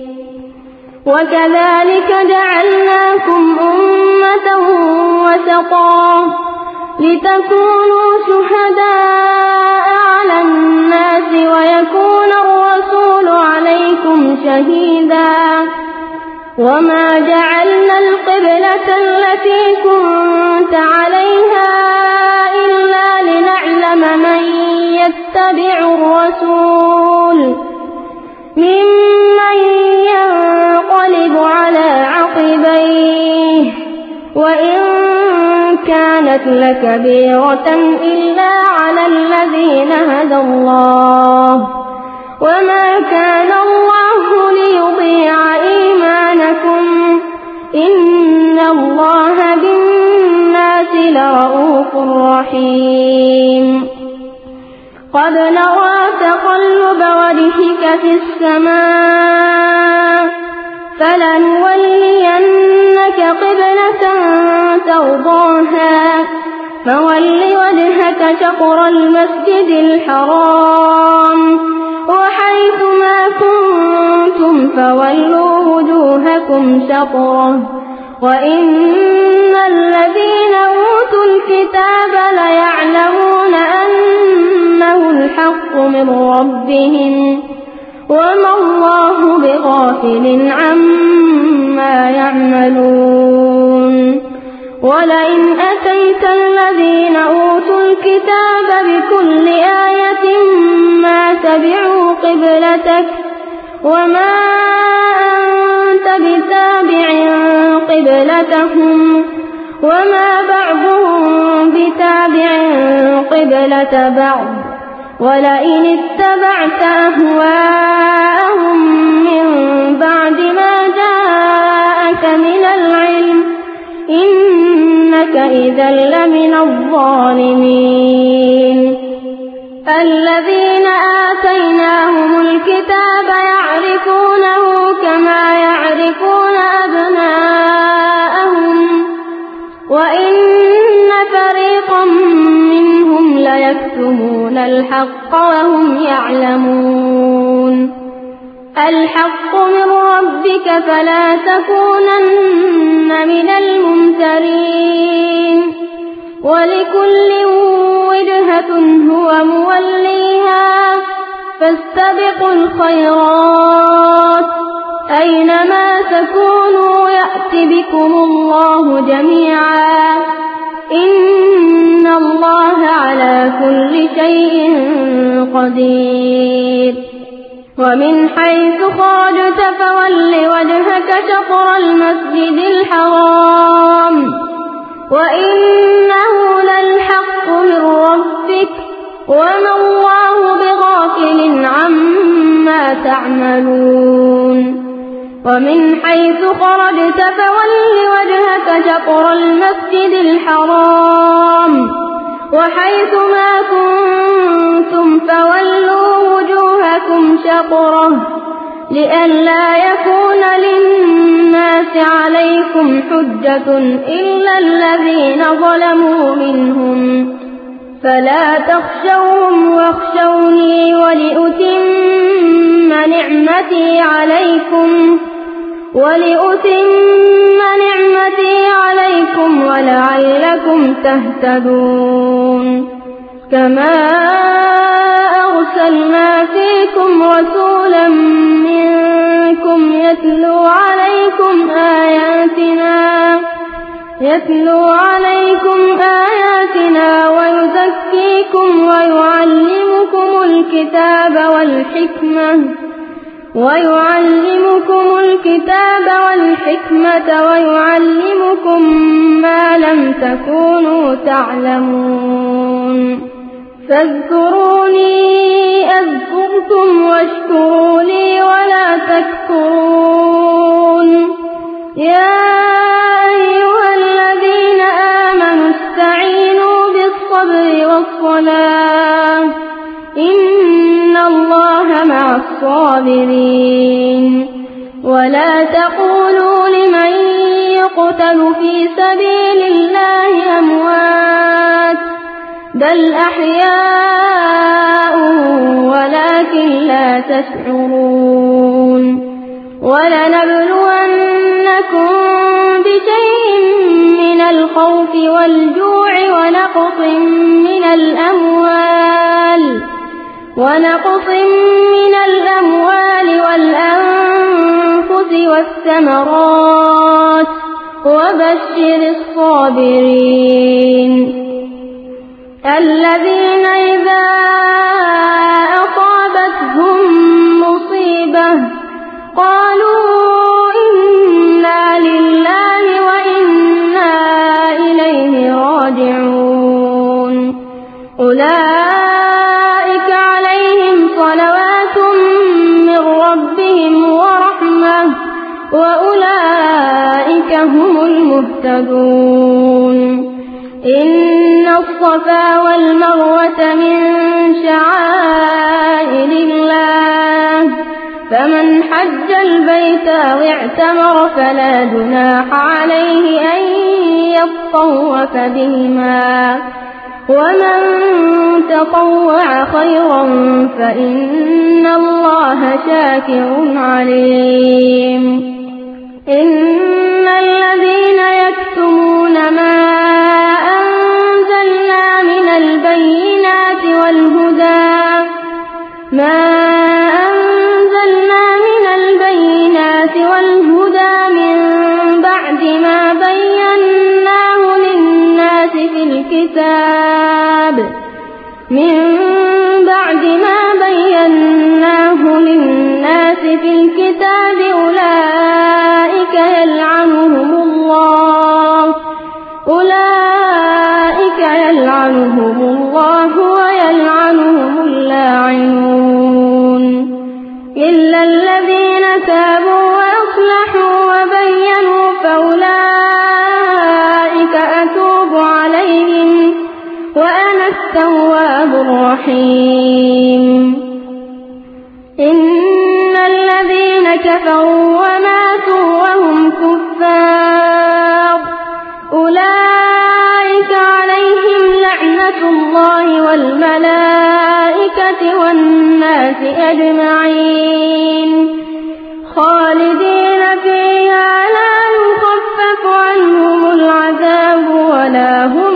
وكذلك جعلناكم أمة وسطا لتكونوا شهداء على الناس ويكون الرسول عليكم شهيدا وما جعلنا القبلة التي كنت عليها إلا لنعلم من يتبعوا الرسول ممن ينقلب على عقبيه وإن كانت لكبيرة إلا على الذين هدى الله وما كان الله ليضيع إيمانكم إن الله بالناس لرءوف رحيم قد نرى تقلب وجهك في السماء فلنولينك قبلة ترضاها فول وجهك شطر المسجد الحرام وحيث ما كنتم فولوا وجوهكم شطره وإن الذين أوتوا الكتاب ليعلمون أنه الحق من ربهم وما الله بغافل عما يعملون ولئن أتيت الذين أوتوا الكتاب بكل آية ما تبعوا قبلتك وما أنت بتابع قبلتهم وما بعضهم بتابع قبلة بعض ولئن اتبعت أهواءهم من بعد ما جاءك من العلم إنك إذا لمن الظالمين الذين آتيناهم الكتاب يعرفونه كما يعرفون أبناءهم وإن فريقا منهم ليكتمون الحق وهم يعلمون الحق من ربك فلا تكونن من الممترين ولكل وجهة هو موليها فاستبقوا الخيرات أينما تكونوا يأت بكم الله جميعا إن الله على كل شيء قدير ومن حيث خرجت فول وجهك شطر المسجد الحرام وإنه للحق من ربك وما الله بغافل عما تعملون ومن حيث خرجت فول وجهك شطر المسجد الحرام وحيث ما كنتم فولوا وجوهكم شطره لئلا يكون للناس عليكم حجة إلا الذين ظلموا منهم فلا تخشوهم واخشوني ولأتم نعمتي عليكم ولأتم نعمتي عليكم ولعلكم تهتدون كما أرسلنا فيكم رسولا منكم يتلو عليكم آياتنا يتلو عليكم آياتنا ويزكيكم ويعلمكم الكتاب والحكمة ويعلمكم الكتاب والحكمة ويعلمكم ما لم تكونوا تعلمون فاذكروني أذكركم واشكروا لي ولا تكفرون يا أيها الذين آمنوا استعينوا بالصبر والصلاة إن الله مع الصابرين ولا تقولوا لمن يقتل في سبيل الله أموات بل أحياء ولكن لا تشعرون ولنبلونكم بشيء من الخوف والجوع ونقص من الأموال ونقص من الأموال والأنفس والثمرات وبشر الصابرين الذين إذا وأولئك هم المهتدون. إن الصفا والمروة من شعائر الله فمن حج البيت أو اعتمر فلا جناح عليه أن يطوف بهما ومن تطوع خيرا فإن الله شاكر عليم. إن الذين يكتمون ما أنزلنا من البينات والهدى ما أنزلنا من البينات والهدى من بعد ما بيناه للناس في الكتاب من بعد ما بيناه للناس في الكتاب أولئك يلعنهم الله أولئك يلعنهم الله ويلعنهم اللاعنون إلا الذين تابوا وأصلحوا وبينوا فأولئك أتوب عليهم وأنا التواب الرحيم. إن الذين كفروا وماتوا وهم كفار أولئك عليهم لعنة الله والملائكة والناس أجمعين خالدين فيها لا يخفف عنهم العذاب ولا هم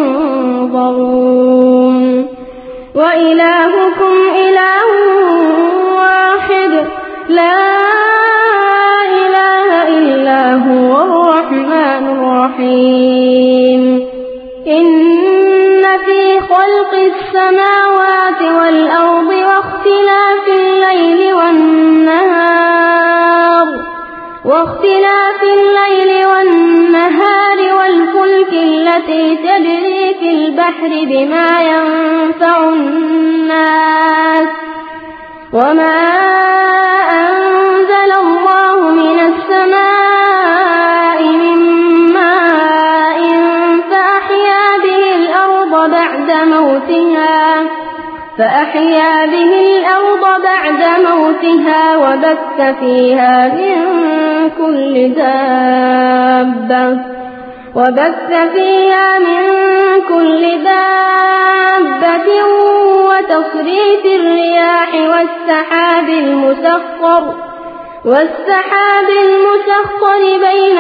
ينظرون. وإلهكم إله واحد لا إله إلا هو الرحمن الرحيم. إن في خلق السماوات والأرض واختلاف الليل والنهار واختلاف الليل والنهار والفلك التي تجري في البحر بما ينفع الناس وما أنزل الله من السماء من ماء فأحيا به الأرض بعد موتها فأحيا به الأرض بعد موتها وبث فيها من كل دابة وبث فيها من كل دابة وتصريف الرياح والسحاب المسخر والسحاب المسخر بين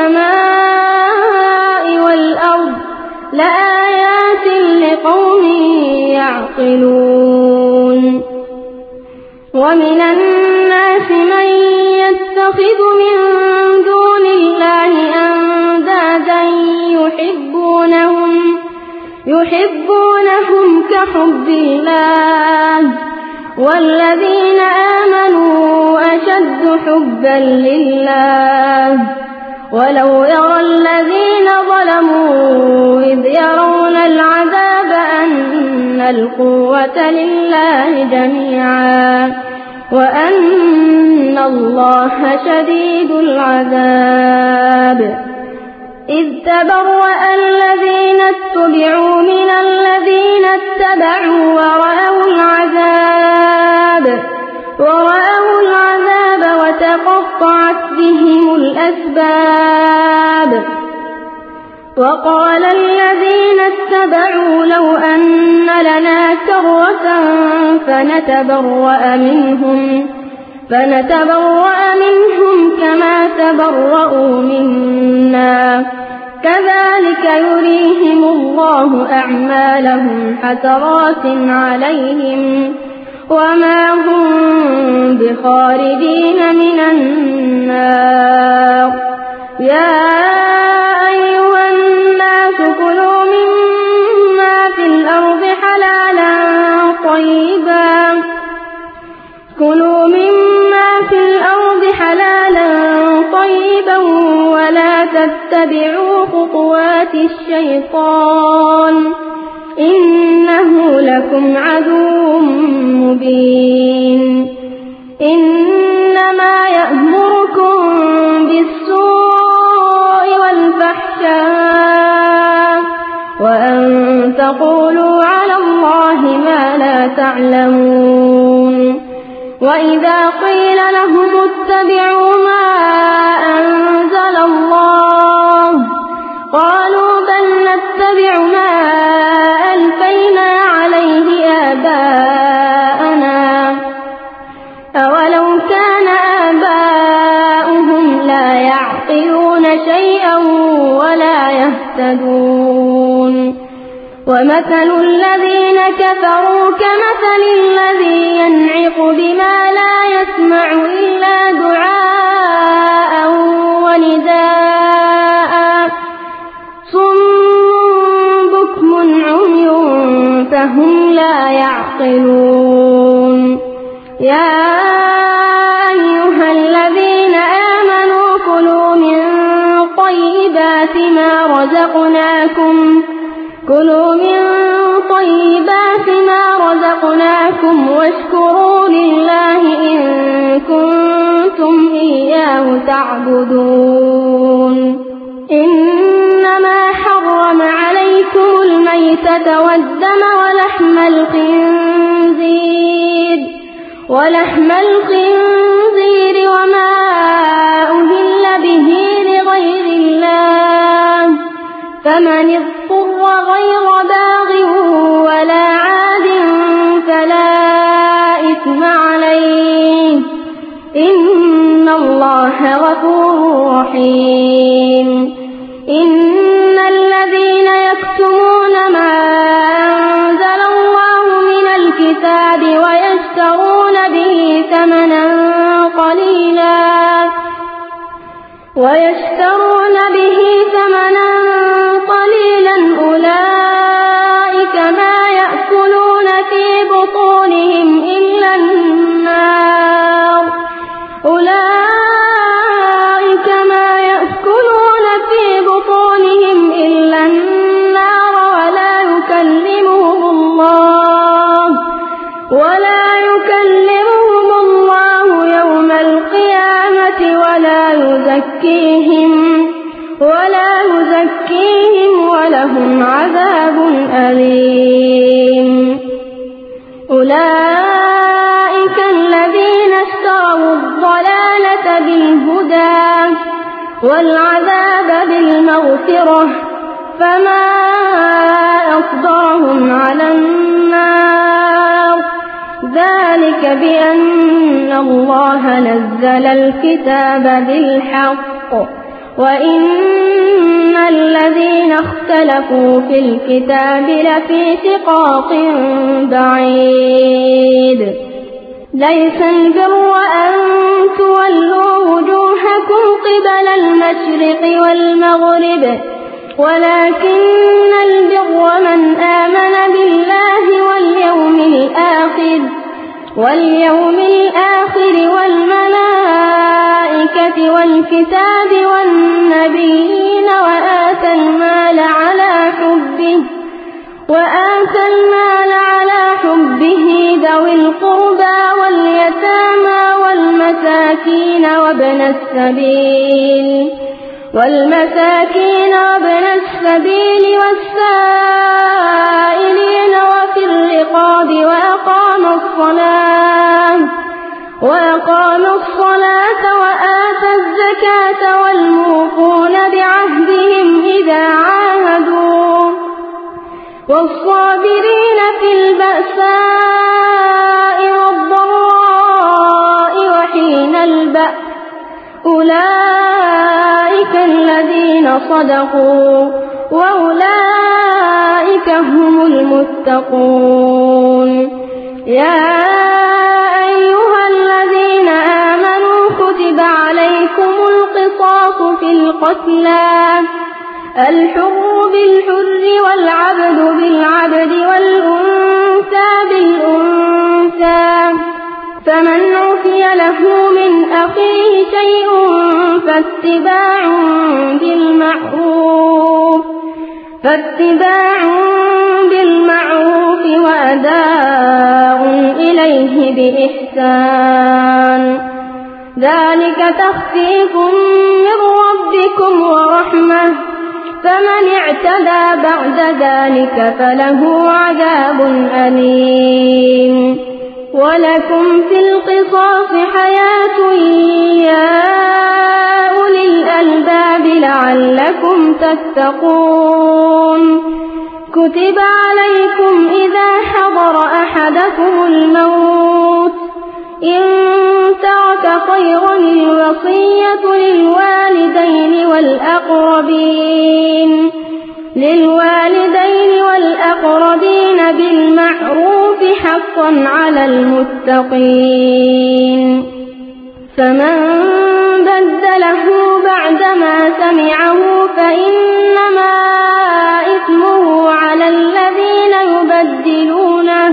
السماء والأرض لآيات لقوم يعقلون. ومن الناس من يتخذ من دون الله أندادا يحبونهم يحبونهم كحب الله والذين آمنوا أشد حبا لله ولو يرى الذين ظلموا إذ يرون العذاب أن القوة لله جميعا وأن الله شديد العذاب. إذ تبرأ الذين اتبعوا من الذين اتبعوا ورأوا العذاب ورأوا العذاب وتقطعت بهم الأسباب. وقال الذين اتبعوا لو أن لنا كرة فنتبرأ منهم فنتبرأ منهم كما تبرأوا منا كذلك يريهم الله أعمالهم حسرات عليهم وما هم بخارجين من النار. يا أيها الناس كلوا مما في الأرض حلالا طيبا كلوا مما في الأرض حلالا طيبا ولا تتبعوا خطوات الشيطان إنه لكم عدو مبين. إنما يأمركم تقولوا على الله ما لا تعلمون وإذا قيل لهم اتبعوا ما أنزل الله قالوا بل نتبع ما ألفينا عليه آباءنا أولو كان آباؤهم لا يعقلون شيئا ولا يهتدون ومثل الذين كفروا كمثل الذي ينعق بما لا يسمع إلا دعاء ونداء صم بكم عمي فهم لا يعقلون يا أيها الذين آمنوا كلوا من طيبات ما رزقناكم كلوا من طيبات ما رزقناكم واشكروا لله إن كنتم إياه تعبدون إنما حرم عليكم الميتة والدم ولحم الخنزير ولحم الخنزير وما أهل به لغير الله فمن اضطر غير باغ ولا عاد فلا إثم عليه إن الله غفور رحيم إن الذين يكتمون ما أنزل الله من الكتاب ويشترون به ثمنا قليلا ويشترون به ثمنا قليلا أولئك ما يأكلون في بطونهم إلا النار أولئك ما يأكلون في بطونهم إلا النار ولا يكلمهم الله ولا يكلمهم الله يوم القيامة ولا يزكيهم ولا يزكيهم ولهم عذاب أليم أولئك الذين اشتروا الضلالة بالهدى والعذاب بالمغفرة فما أصبرهم على النار ذلك بأن الله نزل الكتاب بالحق وإن الذين اختلفوا في الكتاب لفي شقاق بعيد ليس البر أن تولوا وجوهكم قبل المشرق والمغرب ولكن البر من آمن بالله واليوم الآخر واليوم الآخر والملائكة والكتاب والنبيين وآتى المال على حبه وآتى المال على حبه ذوي القربى واليتامى والمساكين وابن السبيل والمساكين وابن السبيل والسائلين وفي الرقاب وأقام الصلاة وأقام الصلاة وآتى الزكاة والموفون بعهدهم إذا عاهدوا والصابرين في البأساء والضراء وحين البأس أولئك الذين صدقوا وأولئك هم المتقون يا أيها الذين آمنوا كتب عليكم القصاص في القتلى الحر بالحر والعبد بالعبد والأنثى بالأنثى فمن عفي له من أخيه شيء فاتباع بالمعروف فاتباع بالمعروف وأداء إليه بإحسان ذلك تخفيف من ربكم ورحمة فمن اعتدى بعد ذلك فله عذاب أليم. ولكم في القصاص حياة يا أولي الألباب لعلكم تتقون. كتب عليكم إذا حضر أحدكم الموت إن ترك خيرا الوصية للوالدين والأقربين للوالدين والأقربين بالمعروف حقا على المتقين. فمن بدله بعدما سمعه فإنما إثمه على الذين يبدلونه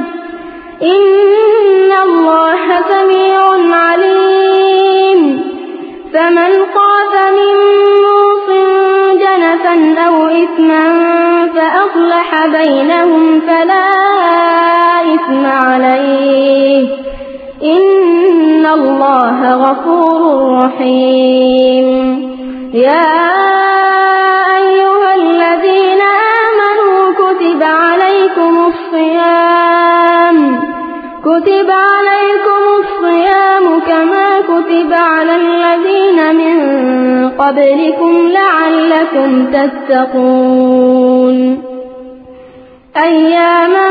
إن الله سميع عليم. فمن خاف من موص جنفا أو إثما فأصلح بينهم فلا إثم عليه إن الله غفور رحيم. يا أيها الذين آمنوا كتب عليكم الصيام كتب عليكم الصيام كما كتب على الذين من قبلكم لعلكم تتقون. أياما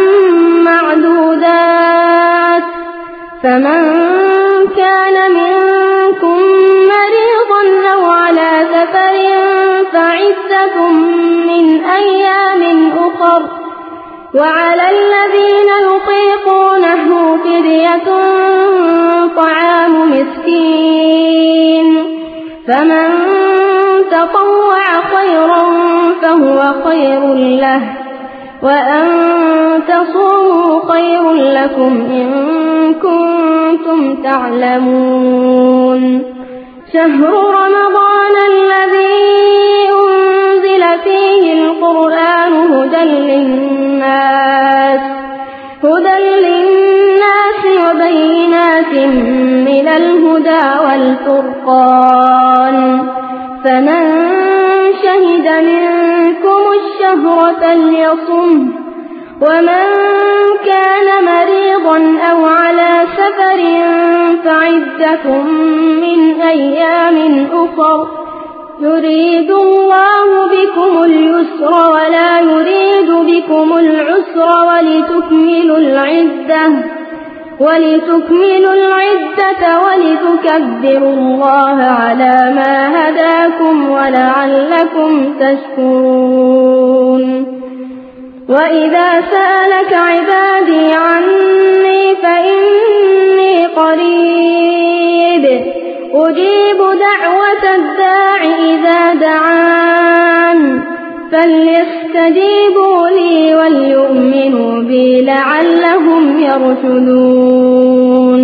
معدودات. فمن كان منكم مريضا أو على سفر فعدة من أيام أخر وعلى الذين يطيقونه فدية طعام مسكين. فمن تطوع خيرا فهو خير له وأن تصوموا خير لكم إن كنتم تعلمون. شهر رمضان الذي أنزل فيه القرآن هدى للناس هدى للناس وبينات من الهدى والفرقان. فمن شهد منكم الشهر فليصم ومن كان مريضا أو على سفر فعدة من أيام أخر يريد الله بكم اليسر ولا يريد بكم العسر ولتكملوا العدة ولتكملوا العدة ولتكبروا الله على ما هداكم ولعلكم تشكرون. وإذا سألك عبادي عني فإني قريب أجيب دعوة الداع إذا دعان فليستجيبوا لي وليؤمنوا بي لعلهم يرشدون.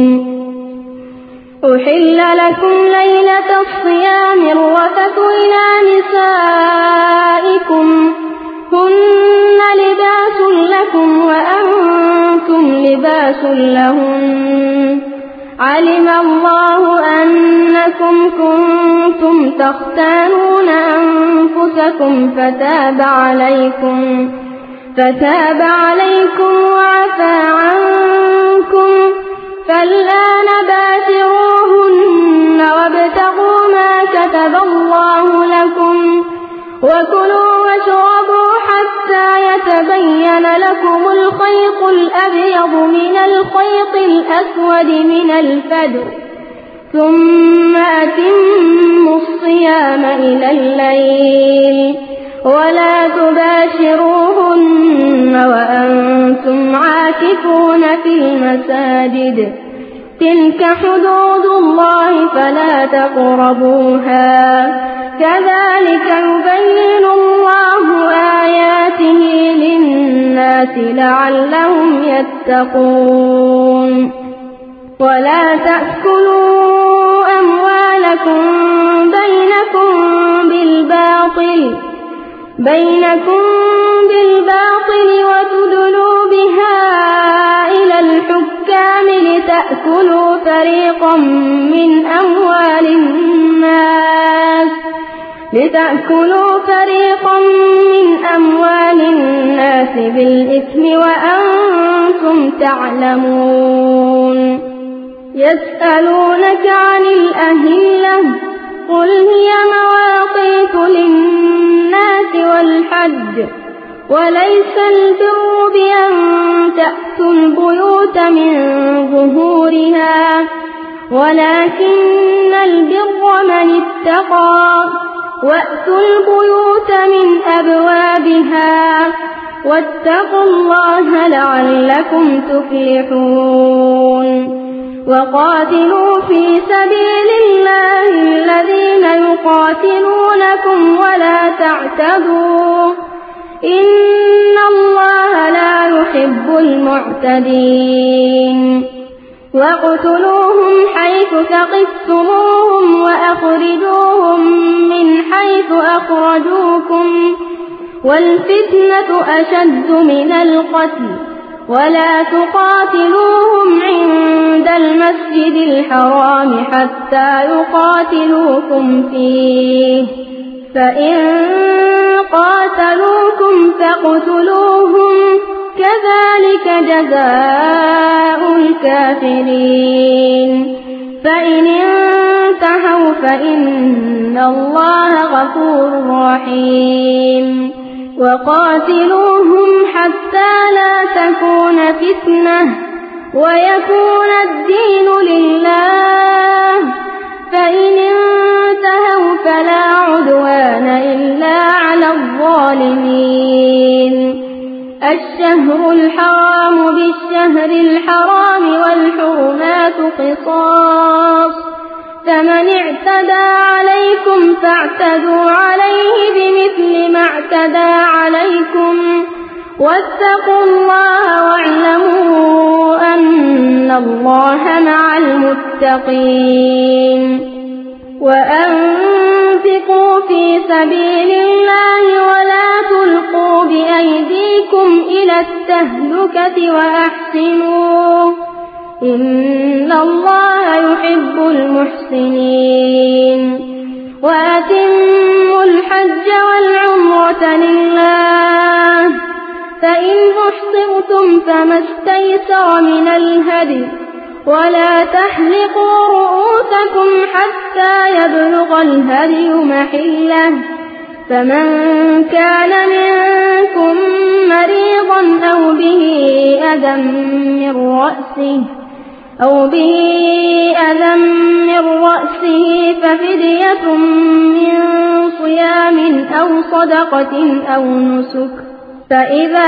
أحل لكم ليلة الصيام الرفث إلى نسائكم هن لباس لكم وأنتم لباس لهن علم الله أنكم كنتم تختانون أنفسكم فتاب عليكم فتاب عليكم وعفى عنكم فالآن باشروهن وابتغوا ما كتب الله لكم وكلوا واشربوا حتى يتبين لكم الخيط الأبيض من الخيط الأسود من الفجر ثم أتموا الصيام إلى الليل ولا تباشروهن وأنتم عاكفون في المساجد تلك حدود الله فلا تقربوها كذلك يبين الله آياته للناس لعلهم يتقون. ولا تأكلوا أموالكم بينكم بالباطل بينكم بالباطل وتدلوا بها إلى الحكام لتأكلوا فريقا من أموال الناس لتأكلوا فريقا من أموال الناس بالإثم وأنتم تعلمون يسألونك عن الأهلة قل هي مواقيت للناس والحج وليس البر بأن تأتوا البيوت من ظهورها ولكن البر من اتقى وأتوا البيوت من أبوابها واتقوا الله لعلكم تفلحون وقاتلوا في سبيل الله الذين يقاتلونكم ولا تعتدوا إن الله لا يحب المعتدين واقتلوهم حيث ثقفتموهم وأخرجوهم من حيث أخرجوكم والفتنة أشد من القتل ولا تقاتلوهم عند المسجد الحرام حتى يقاتلوكم فيه فإن قاتلوكم فاقتلوهم كذلك جزاء الكافرين فإن انتهوا فإن الله غفور رحيم وقاتلوهم حتى لا تكون فتنة ويكون الدين لله فإن انتهوا فلا عدوان إلا على الظالمين الشهر الحرام بالشهر الحرام والحرمات قصاص فمن اعتدى عليكم فاعتدوا عليه بمثل ما اعتدى عليكم واتقوا الله واعلموا أن الله مع المتقين وأنفقوا في سبيل الله ولا تلقوا بأيديكم إلى التهلكة وأحسنوا إن الله يحب المحسنين وأتموا الحج والعمرة لله فإن أحصرتم فما استيسر من الهدي ولا تحلقوا رؤوسكم حتى يبلغ الهدي محله فمن كان منكم مريضا أو به أذى من رأسه أو به أذى من رأسه ففدية من صيام أو صدقة أو نسك فإذا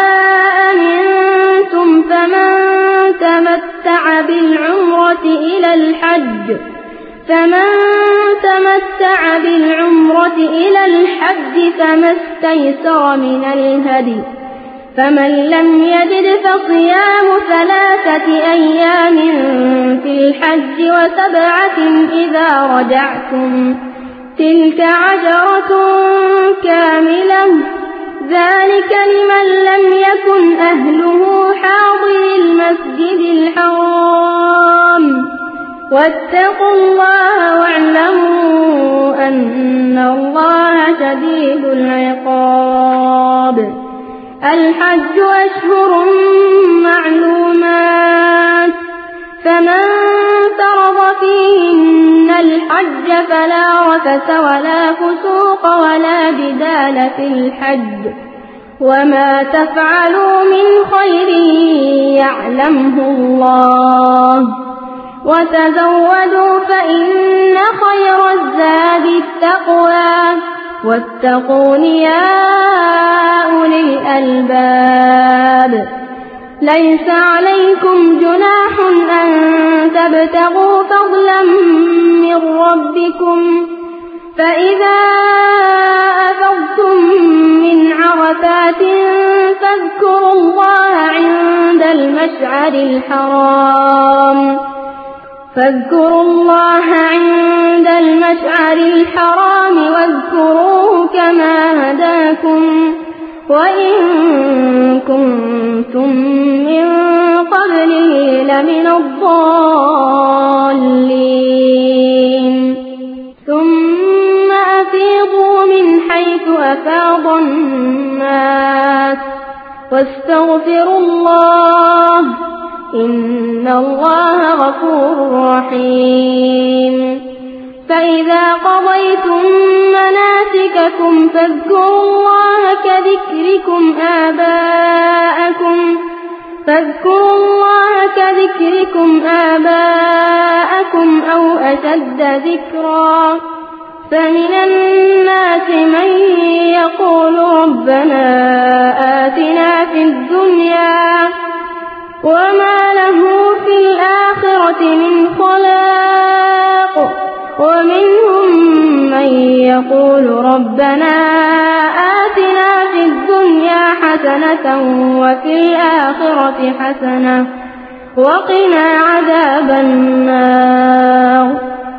أمنتم فمن تمتع بالعمرة إلى الحج فمن تمتع بالعمرة إلى الحج فما استيسر من الهدي فمن لم يجد فصيام ثلاثة أيام في الحج وسبعة إذا رجعتم تلك عشرة كاملة ذلك لمن لم يكن أهله حاضر المسجد الحرام واتقوا الله واعلموا أن الله شديد العقاب الحج أشهر معلومات فمن فرض فيهن الحج فلا رفث ولا فسوق ولا جدال في الحج وما تفعلوا من خير يعلمه الله وتزودوا فإن خير الزاد التقوى واتقون يا أولي الألباب ليس عليكم جناح أن تبتغوا فضلا من ربكم فإذا أفضتم من عرفات فاذكروا الله عند المشعر الحرام فاذكروا الله عند المشعر الحرام واذكروه كما هداكم وإن كنتم من قبله لمن الضالين ثم وأفيضوا من حيث أفاض الناس واستغفروا الله إن الله غفور رحيم فإذا قضيتم مناسككم فاذكروا الله كذكركم آباءكم فاذكروا الله كذكركم آباءكم أو أشد ذكرا فمن الناس من يقول ربنا آتنا في الدنيا وما له في الآخرة من خلاق ومنهم من يقول ربنا آتنا في الدنيا حسنة وفي الآخرة حسنة وقنا عذاب النار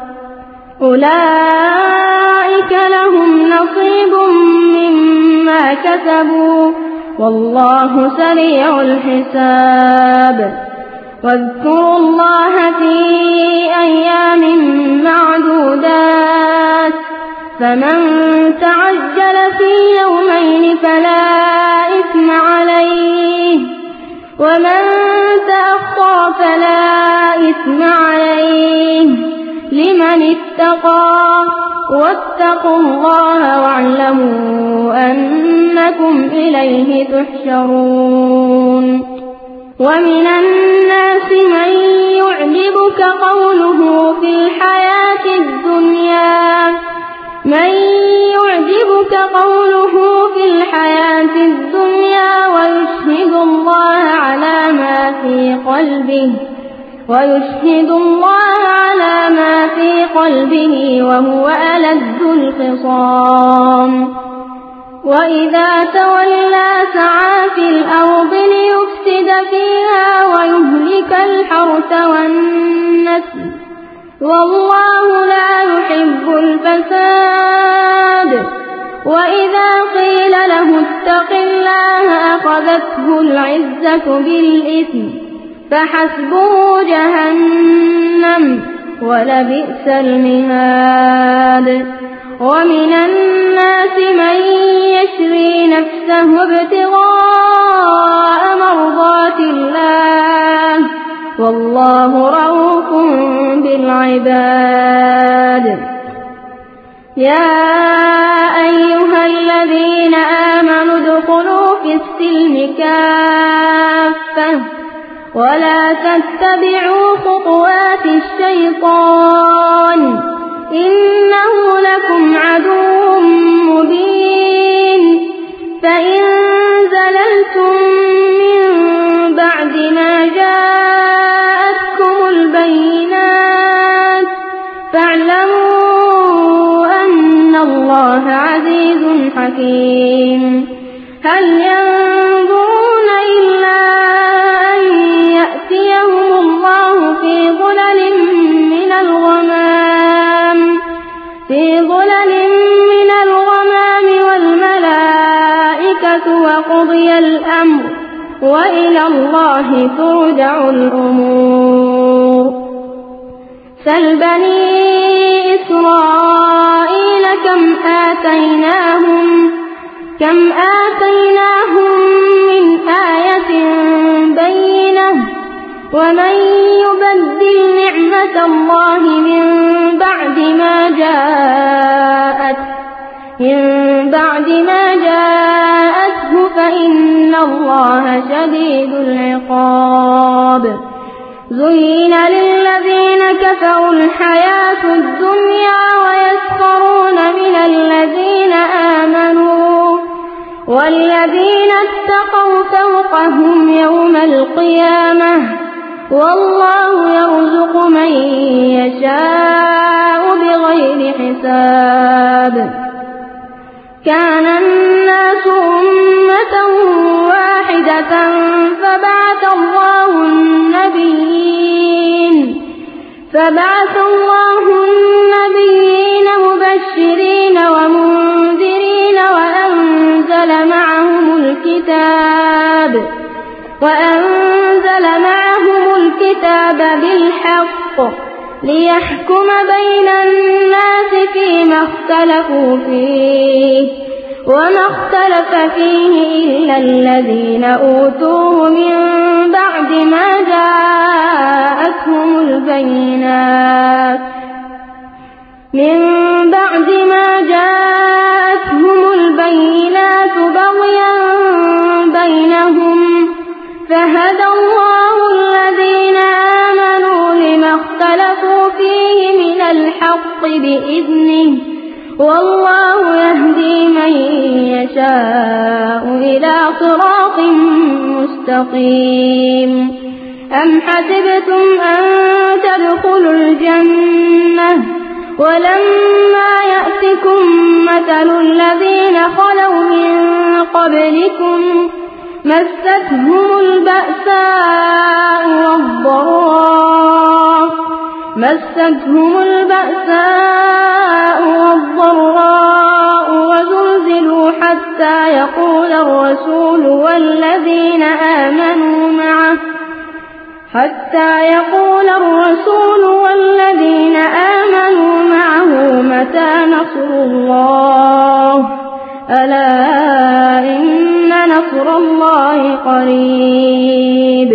أولئك لهم نصيب مما كسبوا والله سريع الحساب واذكروا الله في أيام معدودات فمن تعجل في يومين فلا إثم عليه ومن تأخر فلا إثم عليه لمن اتقى واتقوا الله واعلموا أنكم إليه تحشرون ومن الناس من يعجبك قوله في الحياة الدنيا من يعجبك قوله في الحياة الدنيا ويشهد الله على ما في قلبه ويشهد الله على ما في قلبه وهو ألد الخصام وإذا تولى سعى في الأرض ليفسد فيها ويهلك الحرث والنسل والله لا يحب الفساد وإذا قيل له اتق الله أخذته العزة بالإثم فحسبه جهنم ولبئس المهاد ومن الناس من يشري نفسه ابتغاء مرضات الله والله رؤوف بالعباد يا أيها الذين آمنوا ادخلوا في السلم كافة ولا تتبعوا خطوات الشيطان إنه لكم عدو مبين فإن زللتم من بعد ما جاءتكم البينات فاعلموا أن الله عزيز حكيم هل ينظرون إلا أن يأتيهم الله في ظلل من الغمام في ظلل من الغمام والملائكة وقضي الأمر وإلى الله ترجع الأمور سل بني إسرائيل كم آتيناهم كم آتيناهم من آية بينة ومن يبدل نعمة الله من بعد ما جاءت من بعد ما جاءته فإن الله شديد العقاب زين للذين كفروا الحياة الدنيا ويسخرون من الذين آمنوا والذين اتقوا فوقهم يوم القيامة والله يرزق من يشاء بغير حساب كان الناس أمة واحدة فبعث الله النبيين فبعث الله النبيين مبشرين ومنذرين وأنزل معهم الكتاب وأنزل معهم الكتاب بالحق ليحكم بين الناس فيما اختلفوا فيه وما اختلف فيه إلا الذين أوتوه من بعد ما جاءتهم البينات من بعد ما جاءتهم البينات بغيا بينهم فهدى الله الذين آمنوا لما اختلفوا فيه من الحق بإذنه والله يهدي من يشاء إلى صراط مستقيم. أم حسبتم أن تدخلوا الجنة ولما يأتكم مثل الذين خلوا من قبلكم مستهم البأساء والضراء مستهم البأساء والضراء وزلزلوا حتى يقول الرسول والذين آمنوا معه حتى يقول الرسول والذين آمنوا معه متى نصر الله ألا إن نصر الله قريب.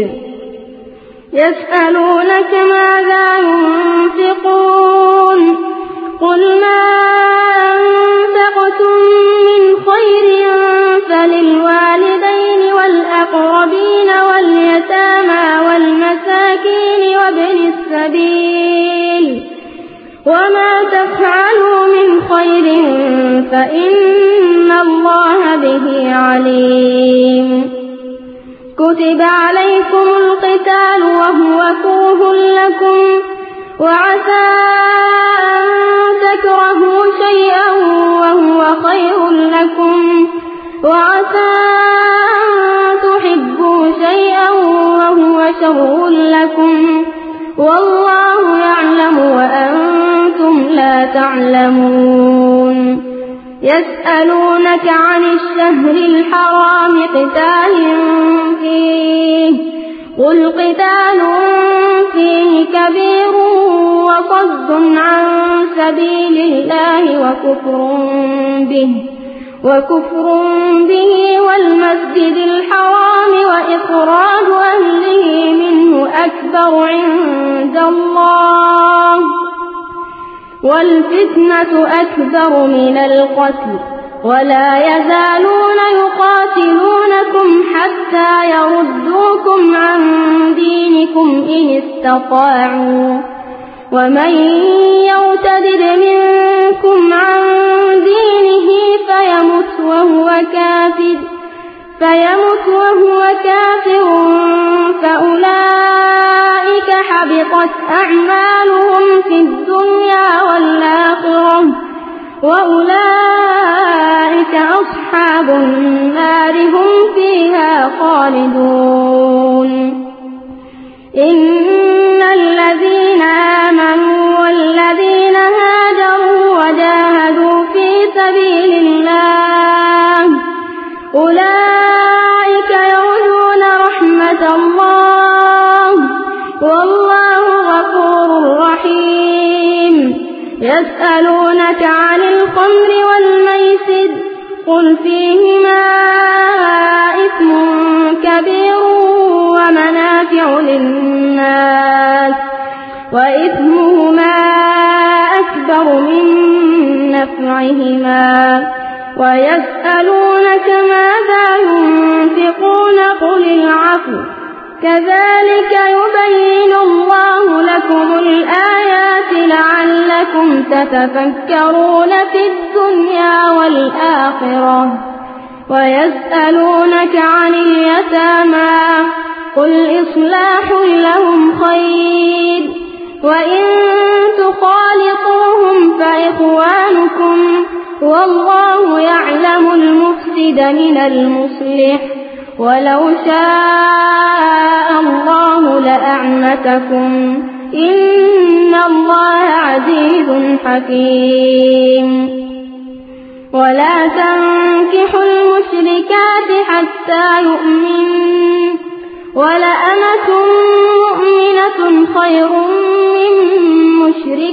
يسألونك ماذا ينفقون قل ما أنفقتم من خير فللوالدين والأقربين واليتامى والمساكين وابن السبيل وما تفعلوا من خير فإن الله به عليم. كتب عليكم القتال وهو كره لكم وعسى أن تكرهوا شيئا وهو خير لكم وعسى أن تحبوا شيئا وهو شر لكم والله يعلم وأنتم لا تعلمون. يسألونك عن الشهر الحرام قتال فيه قل قتال فيه كبير وصد عن سبيل الله وكفر به وكفر به والمسجد الحرام وإخراج أهله منه أكبر عند الله والفتنة أكبر من القتل ولا يزالون يقاتلونكم حتى يردوكم عن دينكم إن استطاعوا ومن يرتد منكم عن دينه فيمت وهو كافر فيمت وهو كافر فأولئك حبطت أعمالهم في الدنيا والآخرة وأولئك أصحاب النار هم فيها خالدون. إن الذين آمنوا والذين هاجروا وجاهدوا في سبيل الله أولئك يرجون رحمة الله والله غفور رحيم. يسألونك عن الخمر والميسر قل فيهما إثم كبير ومنافع للناس وإثمهما أكبر من نفعهما ويسألونك ماذا ينفقون قل العفو كذلك يبين الله لكم الآيات لعلكم تتفكرون في الدنيا والآخرة. ويسألونك عن اليتامى قل إصلاح لهم خير وإن تخالطوهم فإخوانكم والله يعلم المفسد من المصلح ولو شاء الله لأعنتكم إن الله عزيز حكيم. ولا تنكحوا المشركات حتى يؤمنوا ولأمة مؤمنة خير من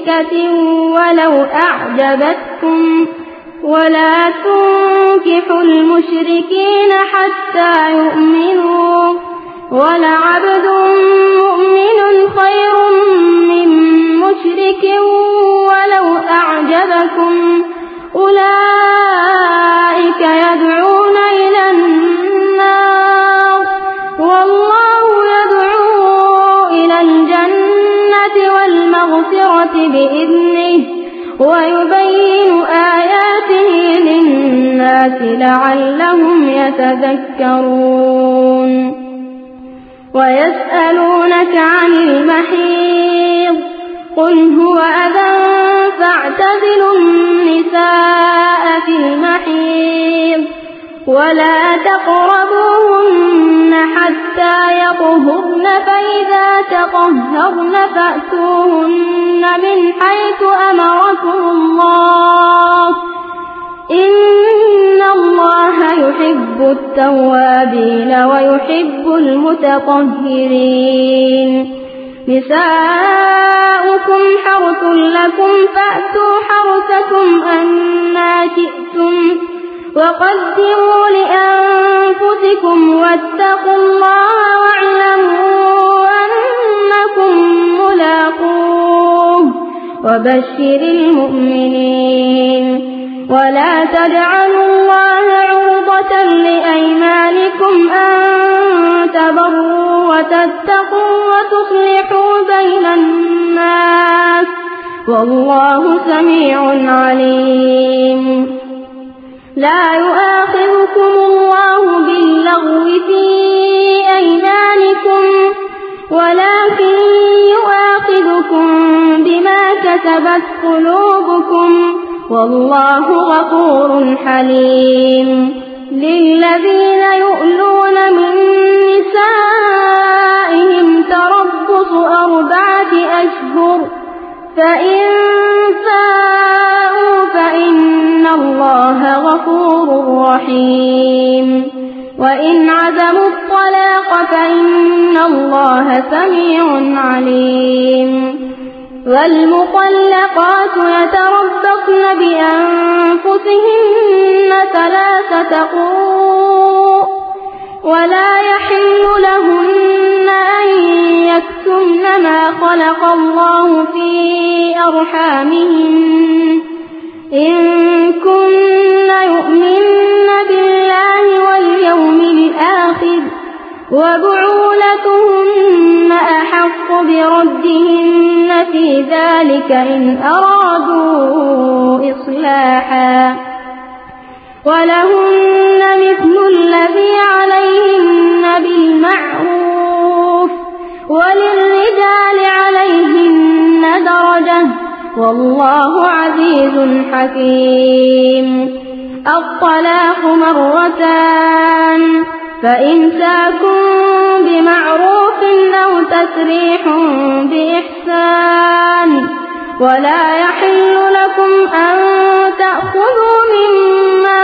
مشركة ولو أعجبتكم ولا تنكحوا المشركين حتى يؤمنوا ولعبد مؤمن خير من مشرك ولو أعجبكم أولئك يدعون إلى النار والله يدعو إلى الجنة والمغفرة بإذنه ويبين آياته للناس لعلهم يتذكرون ويسألونك عن المحيض قل هو أذى فاعتزلوا النساء في المحيض ولا تقربوهن حتى يطهرن فإذا تطهرن فأتوهن من حيث أمركم الله إن الله يحب التوابين ويحب المتطهرين نساؤكم حرث لكم فأتوا حرثكم أنى شئتم وقدموا لأنفسكم واتقوا الله واعلموا أنكم ملاقوه وبشر المؤمنين ولا تجعلوا الله عرضة لأيمانكم أن تبروا وتتقوا وتصلحوا بين الناس والله سميع عليم لا يؤاخذكم الله باللغو في أيمانكم ولكن يؤاخذكم بما كسبت قلوبكم والله غفور حليم للذين يؤلون من نسائهم تربص أربعة أشهر فإن فاءوا فإن الله غفور رحيم وإن عزموا الطلاق فإن الله سميع عليم والمطلقات يتربصن بأنفسهن ثلاثة قروء ولا يحل لهن أن يكتمن ما خلق الله في أرحامهن إن كن يؤمن بالله واليوم الآخر وبعولتهن أحق بردهن في ذلك إن أرادوا إصلاحا ولهن مثل الذي عليهن بالمعروف وللرجال عليهن درجة والله عزيز حكيم الطلاق مرتان فإمساك بمعروف أو تسريح بإحسان ولا يحل لكم أن تأخذوا مما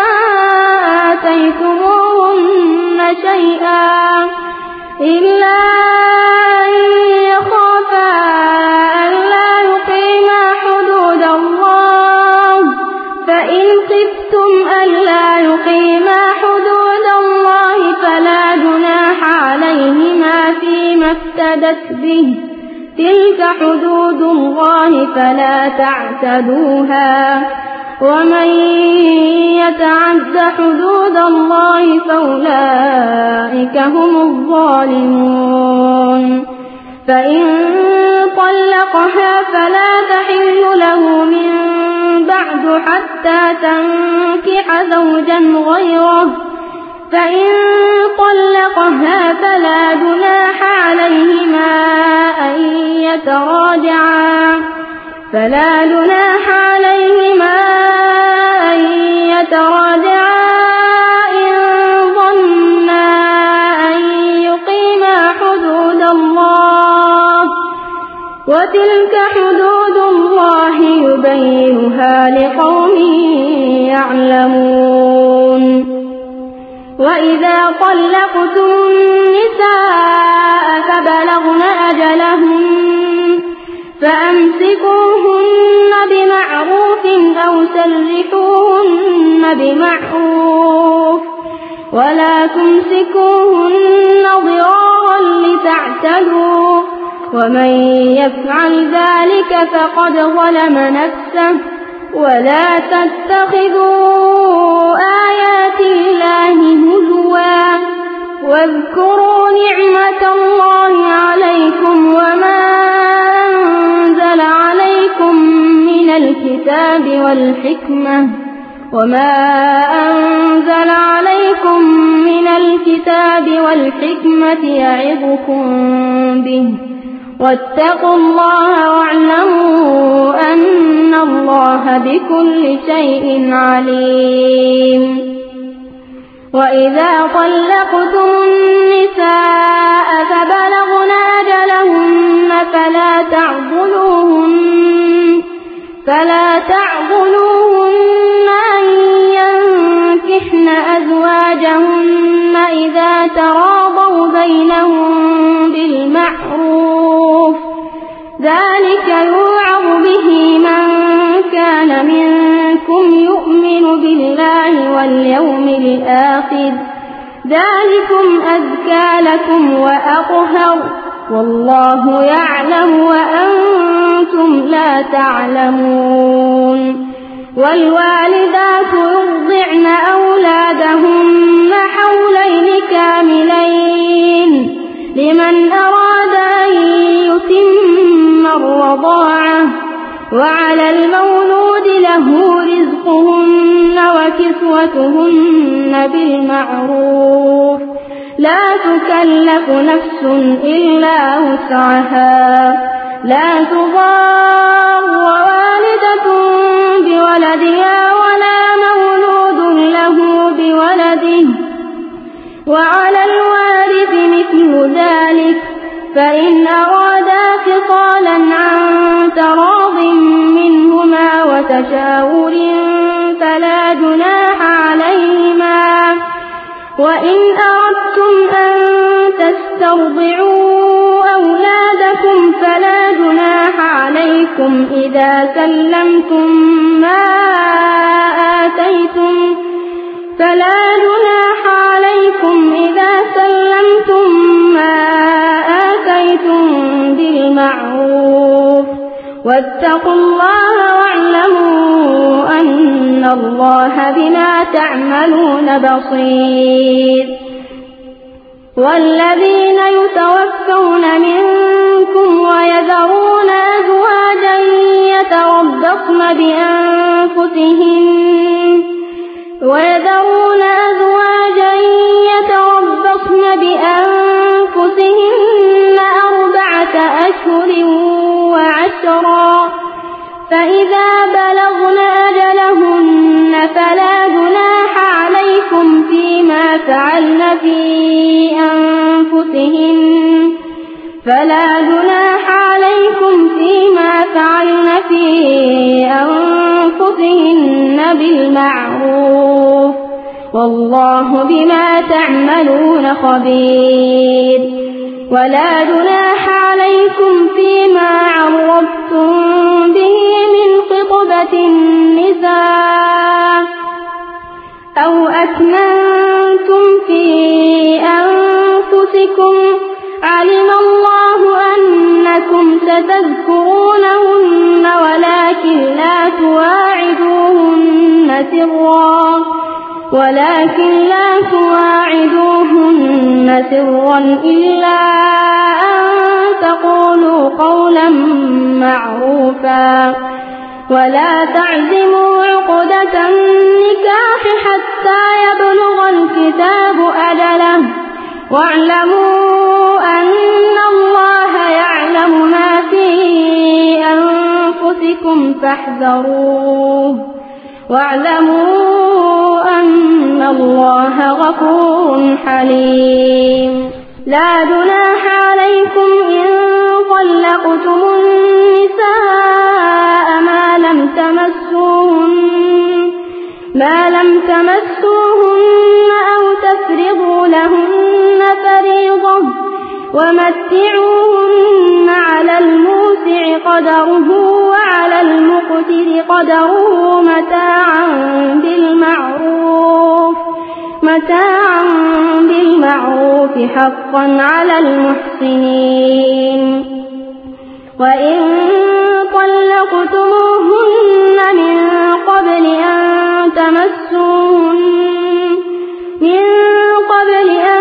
آتيتموهن شيئا إلا أن يخافا ألا يقيما حدود الله فإن خفتم ألا يقيما حدود الله فلا جناح عليهما فيما افتدت به تلك حدود الله فلا تعتدوها ومن يتعد حدود الله فأولئك هم الظالمون فإن طلقها فلا تحل له من بعد حتى تنكح زوجا غيره فإن طلقها فلا جناح عليهما أن يتراجعا فلا جناح عليهما أن يتراجعا إن ظنا أن يقيما حدود الله وتلك حدود الله يبينها لقوم يعلمون وإذا طلقتم النساء فبلغن أجلهن فأمسكوهن بمعروف أو سرحوهن بمعروف ولا تمسكوهن ضرارا لتعتدوا ومن يفعل ذلك فقد ظلم نفسه ولا تتخذوا آيات الله هزوا واذكروا نعمة الله عليكم وما أنزل عليكم من الكتاب والحكمة وما أنزل عليكم من الكتاب والحكمة يعظكم به واتقوا الله واعلموا أن الله بكل شيء عليم. وإذا طلقتم النساء فبلغن أجلهن فلا تعضلوهن فلا تعضلوهن أن ينكحن أزواجهن إذا تراضوا بينهم بالمعروف ذلك يوعظ به من كان منكم يؤمن بالله واليوم الآخر ذلكم أزكى لكم وأطهر والله يعلم وأنتم لا تعلمون. والوالدات يرضعن أولادهن حولين كاملين لمن أراد أن يتم الرضاعة وعلى المولود له رزقهن وكسوتهن بالمعروف لا تكلف نفس إلا وسعها لا تضار والدة بولدها ولا مولود له بولده وعلى الوارث مثل ذلك فإن أرادا فصالا عن تراض منهما وتشاور فلا جناح عليهما وإن أردتم أن تسترضعوا أولادكم فلا جناح عليكم إذا سلمتم ما آتيتم فلا جناح عليكم إذا سلمتم ما آتيتم بالمعروف واتقوا الله واعلموا أن الله بما تعملون بصير. والذين يتوفون منكم ويذرون أزواجا يتربصن بأنفسهن ويذرون أزواجا يتربصن بأنفسهن أربعة أشهر وعشرا فإذا بلغن أجلهن فلا جناح عليكم فيما فعلن في أنفسهن فلا جناح عليكم فيما فعلن في أنفسهن بالمعروف والله بما تعملون خبير. ولا جناح عليكم فيما عرضتم به من خطبة النساء أو أكننتم في أنفسكم علم الله أنكم ستذكرونهن ولكن لا تواعدوهن سرا ولكن لا تواعدوهن سرا إلا أن تقولوا قولا معروفا ولا تعزموا عقدة النكاح حتى يبلغ الكتاب أجله واعلموا أن الله يعلم ما في أنفسكم فاحذروه واعلموا أن الله غفور حليم. لا جناح عليكم إن طلقتم النساء ما لم تمسوهن ما لم تمسوهن أو تفرضوا لهن فريضة ومتعوهن على الموسع قدره وعلى المقتر قدره متاعا بالمعروف متاعا بالمعروف حقا على المحسنين. وإن طلقتموهن من قبل أن تمسوهن من قبل أن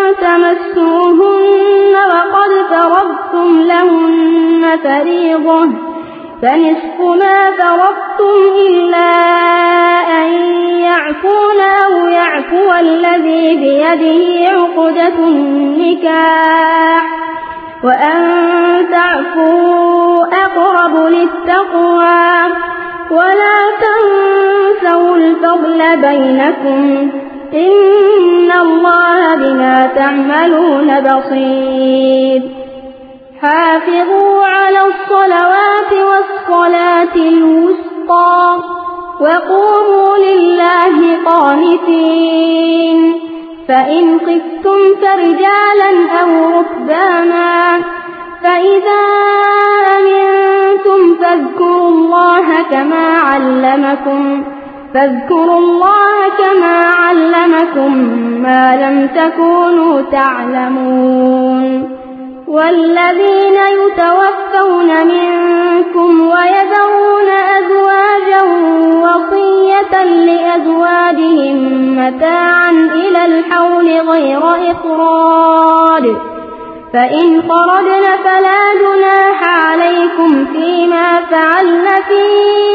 تمسوهن وقد فرضتم لهن فريضة فنصف ما فرضتم إلا أن يعفون أو يعفو الذي بيده عقدة النكاح وأن تعفوا أقرب للتقوى ولا تنسوا الفضل بينكم إن الله بما تعملون بصير. حافظوا على الصلوات والصلاة الوسطى وقوموا لله قانتين. فإن خفتم فرجالا أو ركبانا فإذا أمنتم فاذكروا الله كما علمكم فاذكروا الله كما علمكم ما لم تكونوا تعلمون. والذين يتوفون منكم ويذرون أزواجا وصية لأزواجهم متاعا إلى الحول غير إخراج فإن خرجن فلا جناح عليكم فيما فعلن في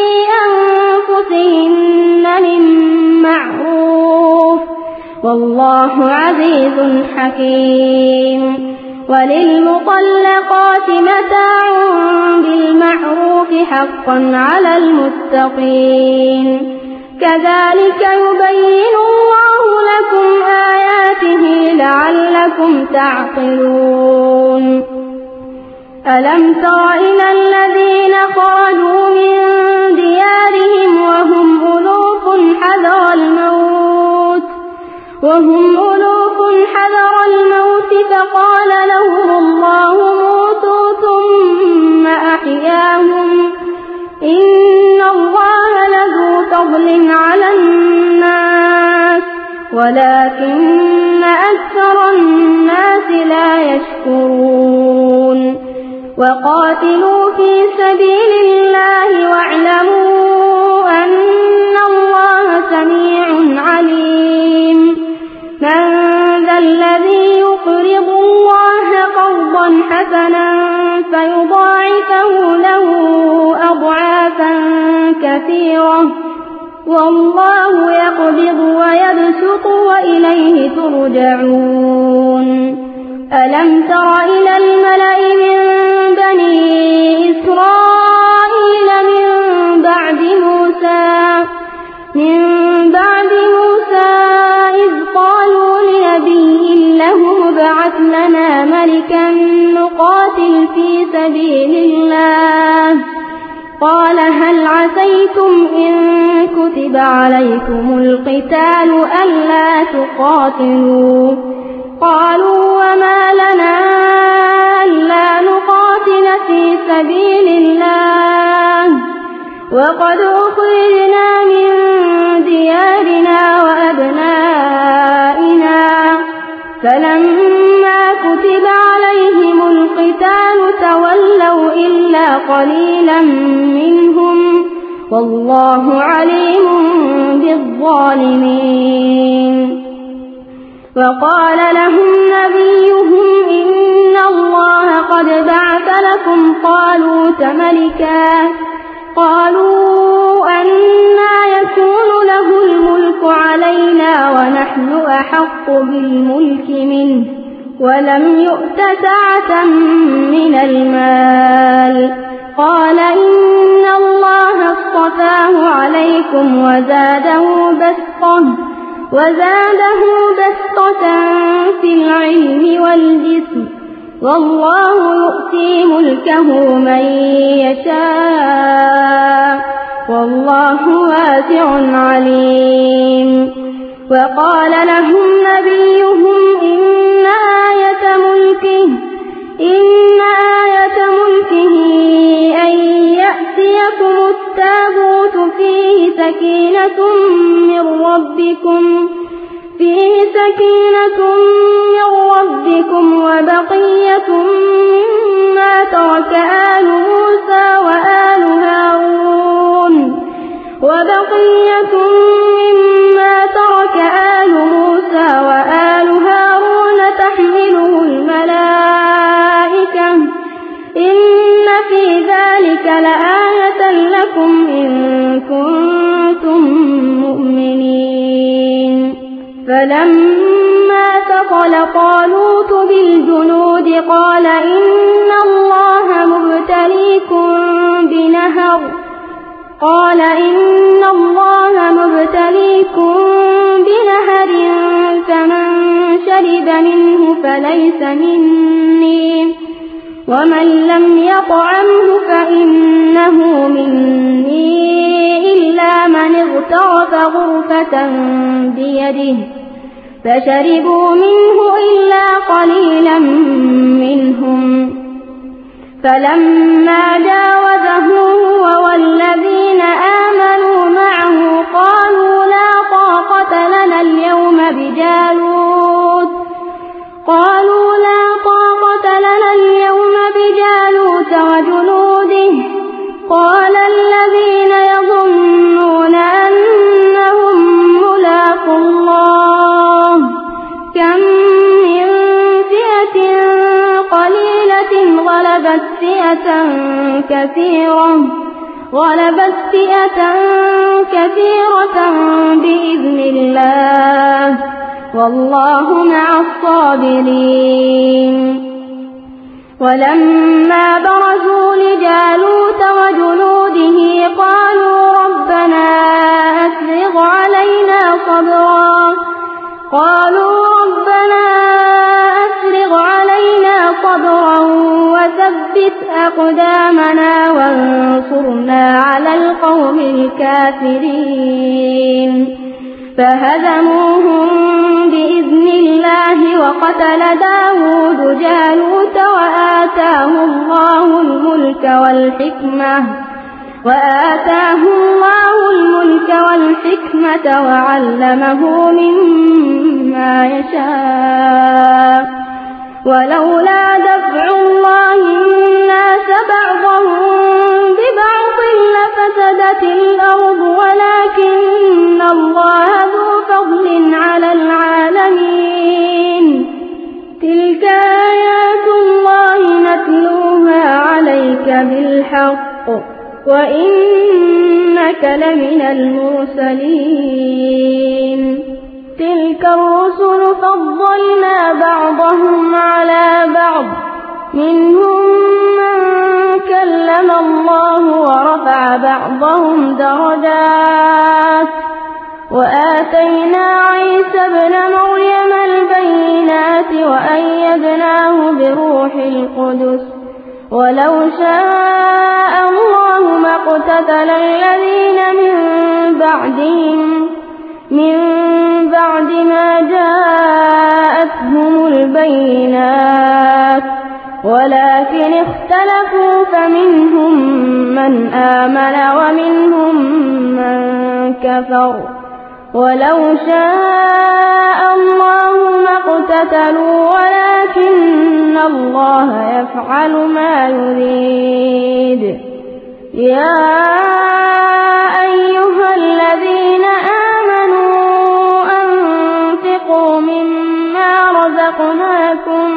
أنفسهن من معروف والله عزيز حكيم. وللمطلقات متاع بالمعروف حقا على المتقين. كذلك يبين الله لكم آياته لعلكم تعقلون. ألم تر إلى الذين خرجوا من ديارهم وهم ألوف حذر الموت وهم ألوف حذر الموت فقال لهم الله موتوا ثم أحياهم إن الله لذو فضل على الناس ولكن أكثر الناس لا يشكرون. وقاتلوا في سبيل الله واعلموا أن الله سميع عليم. من ذا الذي يقرض الله قرضا حسنا فيضاعفه له أضعافا كثيرة والله يقبض ويبسط وإليه ترجعون. ألم تر إلى الملأ من بني إسرائيل من بعد موسى من بعد موسى إذ قالوا لنبي له ابعث لنا ملكا نقاتل في سبيل الله قال هل عسيتم إن كتب عليكم القتال ألا تقاتلوا قالوا وما لنا ألا نقاتل في سبيل الله وقد أخرجنا من ديارنا وأبنائنا فلما كتب عليهم القتال تولوا إلا قليلا منهم والله عليم بالظالمين. وقال لهم نبيهم إن الله قد بعث لكم طالوت ملكا قالوا أنى يكون له الملك علينا ونحن أحق بالملك منه ولم يؤت سعة من المال قال إن الله اصطفاه عليكم وزاده بسطة وزاده بسطة في العلم والجسم والله يؤتي ملكه من يشاء والله واسع عليم. وقال لهم نبيهم إن آية ملكه إن آية ملكه أن يأتيكم التابوت فيه سكينة من ربكم فيه سكينة من ربكم وبقية مما ترك آل موسى وآل هارون وبقية مما ترك آل موسى وآل هارون تحمله الملائكة إن في ذلك لآية لكم إن كنتم مؤمنين فلما ثقل طالوت بالجنود قال إن الله مبتليكم بنهر قال إن الله مبتليكم بنهر فمن شرب منه فليس مني ومن لم يطعمه فإنه مني إلا من اغترف غرفة بيده فشربوا منه إلا قليلا منهم فلما جاوزه هو والذين آمنوا معه قالوا لا طاقة لنا اليوم بجالوت قالوا لا طاقة لنا اليوم بجالوت وجنوده قال الذين يظنون أنهم ملاقو الله كم من فئة قليلة غلبت فئة كثيرة غلبت فئة كثيرة بإذن الله والله مع الصابرين ولما برزوا لجالوت وجنوده قالوا ربنا أفرغ علينا صبرا قالوا ربنا أفرغ علينا صبرا وثبت أقدامنا وانصرنا على القوم الكافرين فهزموهم بإذن الله وقتل داود جالوت وآتاه الله الملك والحكمة وآتاه الله الملك والحكمة وعلمه مما يشاء ولولا دفع الله الناس بعضهم ببعض لفسدت الأرض ولكن الله ذو فضل على العالمين تلك آيات الله نتلوها عليك بالحق وإنك لمن المرسلين تلك الرسل فضلنا بعضهم على بعض منهم من كلم الله ورفع بعضهم درجات وآتينا عيسى ابن مريم البينات وأيدناه بروح القدس ولو شاء الله ما اقتتل الذين من بعدهم من بعد ما جاءتهم البينات ولكن اختلفوا فمنهم من آمن ومنهم من كفر ولو شاء الله ما اقتتلوا ولكن الله يفعل ما يريد يا أيها الذين آمنوا أنفقوا مما رزقناكم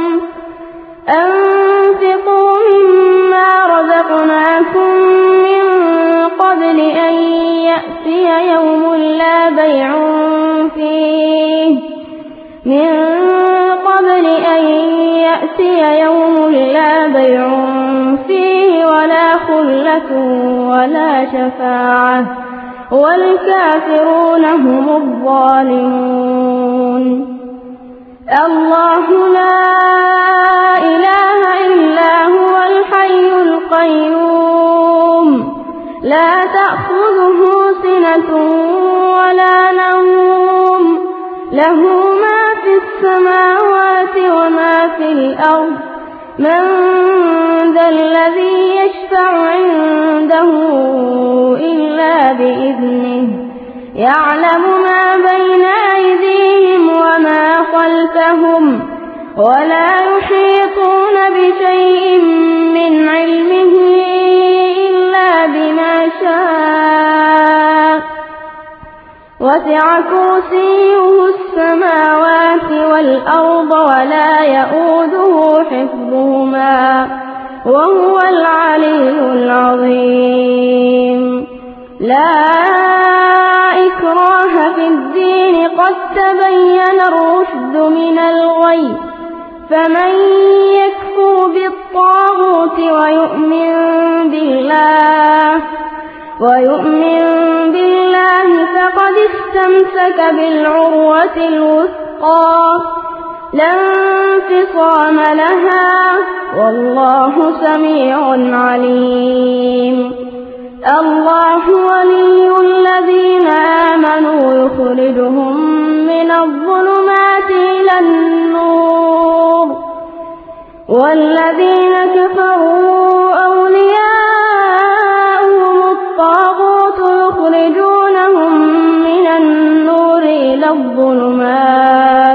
أنفقوا مما رزقناكم من قبل أن يأتي يوم لا بيع فيه من قبل أن يأتي يوم لا بيع فيه ولا خلة ولا شفاعة والكافرون هم الظالمون الله لا إله إلا هو الحي القيوم لا تأخذه سنة ولا نوم له ما في السماوات وما في الأرض من ذا الذي يشفع عنده إلا بإذنه يعلم ما بين أيديهم وما خلفهم ولا يحيطون بشيء من علمه إلا بما شاء وسع كرسيه السماوات والأرض ولا يئوده حفظهما وهو العلي العظيم. لا إكراه في الدين قد تبين الرشد من الغي فمن يكفر بالطاغوت ويؤمن بالله ويؤمن بالله فقد استمسك بالعروة الوثقى لا انفصام لها والله سميع عليم. الله ولي الذين آمنوا يخرجهم من الظلمات إلى النور والذين كفروا أولياؤهم الطاغوت يخرجونهم من النور إلى الظلمات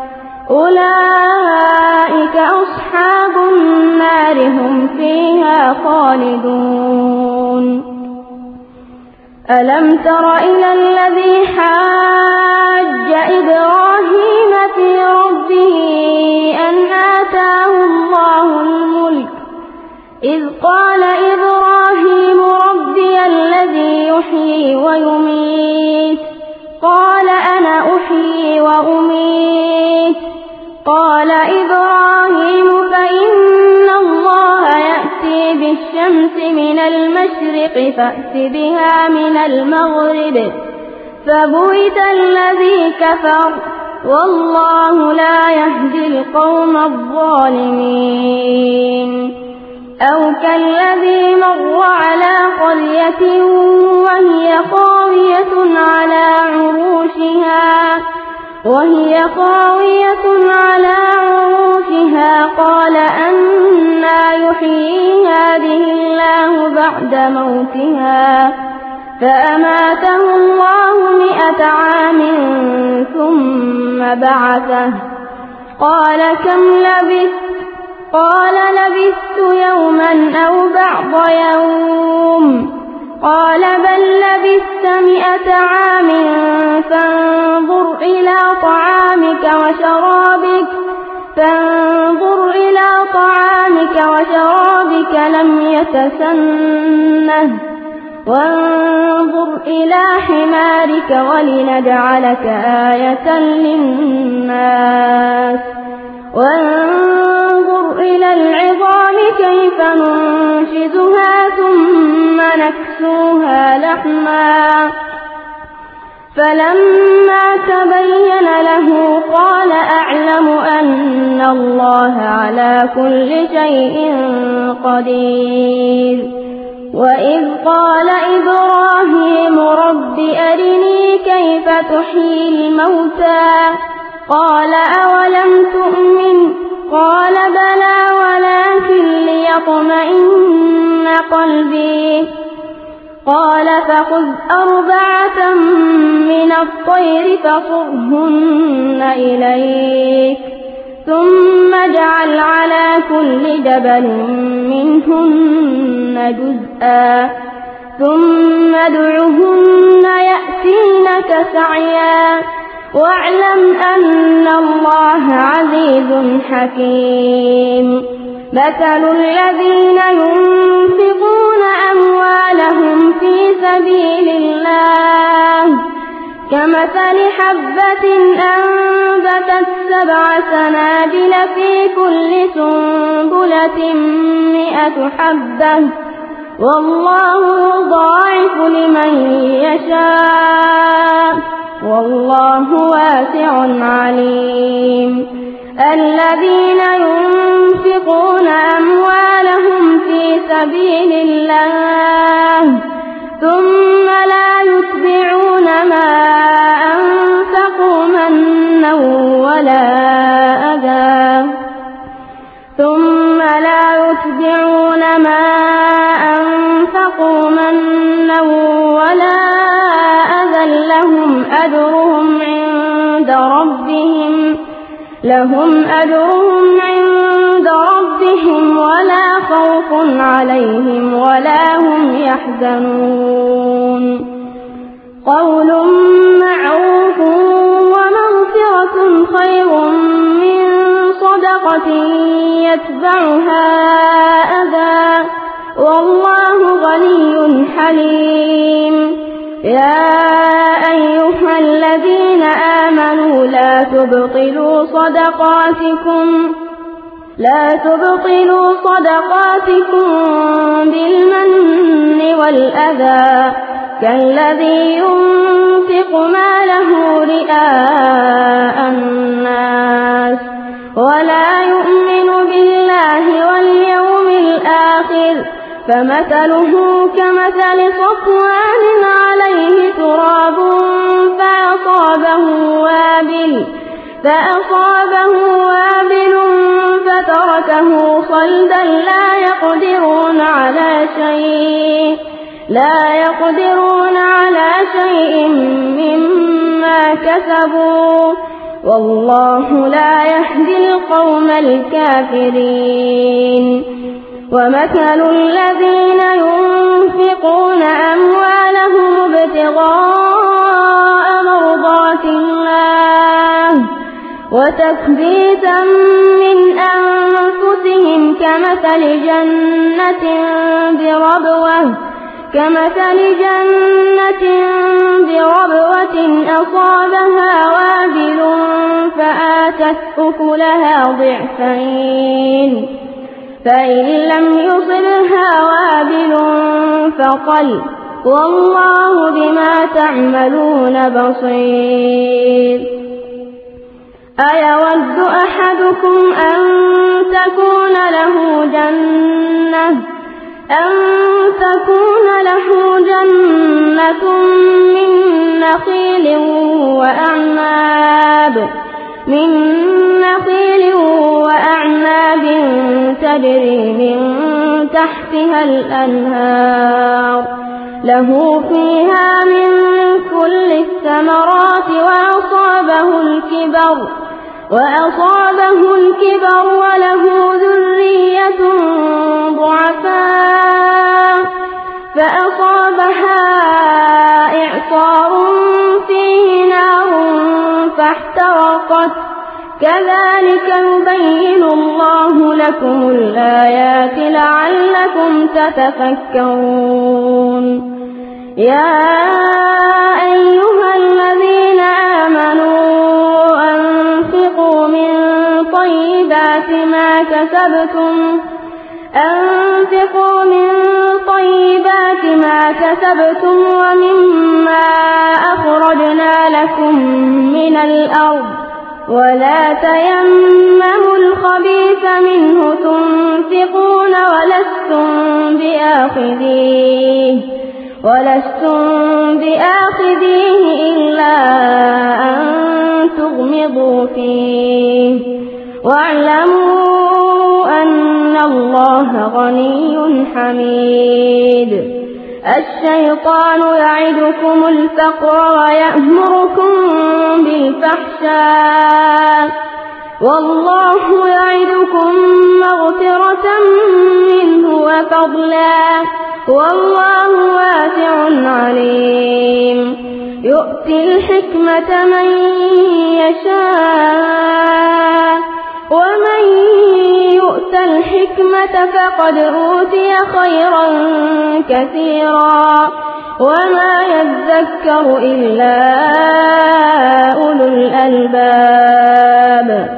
أولئك أصحاب النار هم فيها خالدون. ألم تر إلى الذي حاج إبراهيم في ربه أن آتاه الله الملك إذ قال إبراهيم ربي الذي يحيي ويميت قال أنا أحيي وأميت قال إبراهيم فإن الله يأتي بالشمس من المشرق فأت بها من المغرب فبهت الذي كفر والله لا يهدي القوم الظالمين. أو كالذي مر على قرية وهي خاوية على عروشها وهي خاوية على عروشها قال أنى يحيي هذه الله بعد موتها فأماته الله مئة عام ثم بعثه قال كم لبثت قال لبثت يوما أو بعض يوم قال بل لبثت مئة عام فانظر إلى طعامك وشرابك فانظر إلى طعامك وشرابك لم يتسنه وانظر إلى حمارك ولنجعلك آية للناس وانظر إلى العظام كيف ننشزها ثم نكسوها لحما فلما تبين له قال أعلم أن الله على كل شيء قدير. وإذ قال إبراهيم رب أرني كيف تحيي الموتى قال أولم تؤمن قال بلى ولكن ليطمئن قلبي قال فخذ أربعة من الطير فصرهن إليك ثم اجعل على كل جبل منهن جزءا ثم ادعهن يأتينك سعيا واعلم أن الله عزيز حكيم. مثل الذين ينفقون أموالهم في سبيل الله كمثل حبة أنبتت سبع سنابل في كل سنبلة مئة حبة والله يضاعف لمن يشاء والله واسع عليم. الذين ينفقون أموالهم في سبيل الله ثم لا يتبعون ما أنفقوا منا ولا أذى ثم ينفقوا منا ولا أذى لهم أجرهم عند ربهم لهم أجرهم عند ربهم ولا خوف عليهم ولا هم يحزنون قول معروف ومغفرة خير من صدقة يتبعها أذى والله غني حليم يا أيها الذين آمنوا لا تبطلوا صدقاتكم لا تبطلوا صدقاتكم بالمن والأذى كالذي ينفق ماله رئاء الناس ولا يؤمن بالله واليوم الآخر فمثله كمثل صفوان عليه تراب فأصابه وابل فأصابه وابل فتركه صلدا لا يقدرون على شيء لا يقدرون على شيء مما كسبوا والله لا يهدي القوم الكافرين ومثل الذين ينفقون أموالهم ابتغاء مرضات الله وتثبيتا من أنفسهم كمثل جنة بربوة كمثل جنة بربوة أصابها وابل فآتت أكلها ضعفين فإن لم يصبها وابل فطل والله بما تعملون بصير أيود أحدكم أن تكون له جنة أن تكون له جنة من نخيل وأعناب من نخيل وأعناب تجري من تحتها الأنهار له فيها من كل الثمرات وأصابه الكبر وأصابه الكبر وله ذرية ضعفاء فأصابها إعصار فيه نار فاحترقت كذلك يبين الله لكم الآيات لعلكم تتفكرون يا أيها الذين آمنوا أنفقوا من طيبات ما كسبتم أنفقوا من طيبات ما كسبتم ومما أخرجنا لكم من الأرض ولا تيمموا الخبيث منه تنفقون ولستم بآخذيه ولستم بآخذيه إلا أن تغمضوا فيه واعلموا أن الله غني حميد الشيطان يعدكم الفقر ويأمركم بالفحشاء والله يعدكم مغفرة منه وفضلا والله واسع عليم يؤتي الحكمة من يشاء ومن يؤت الحكمة فقد أوتي خيرا كثيرا وما يذكر إلا أولو الألباب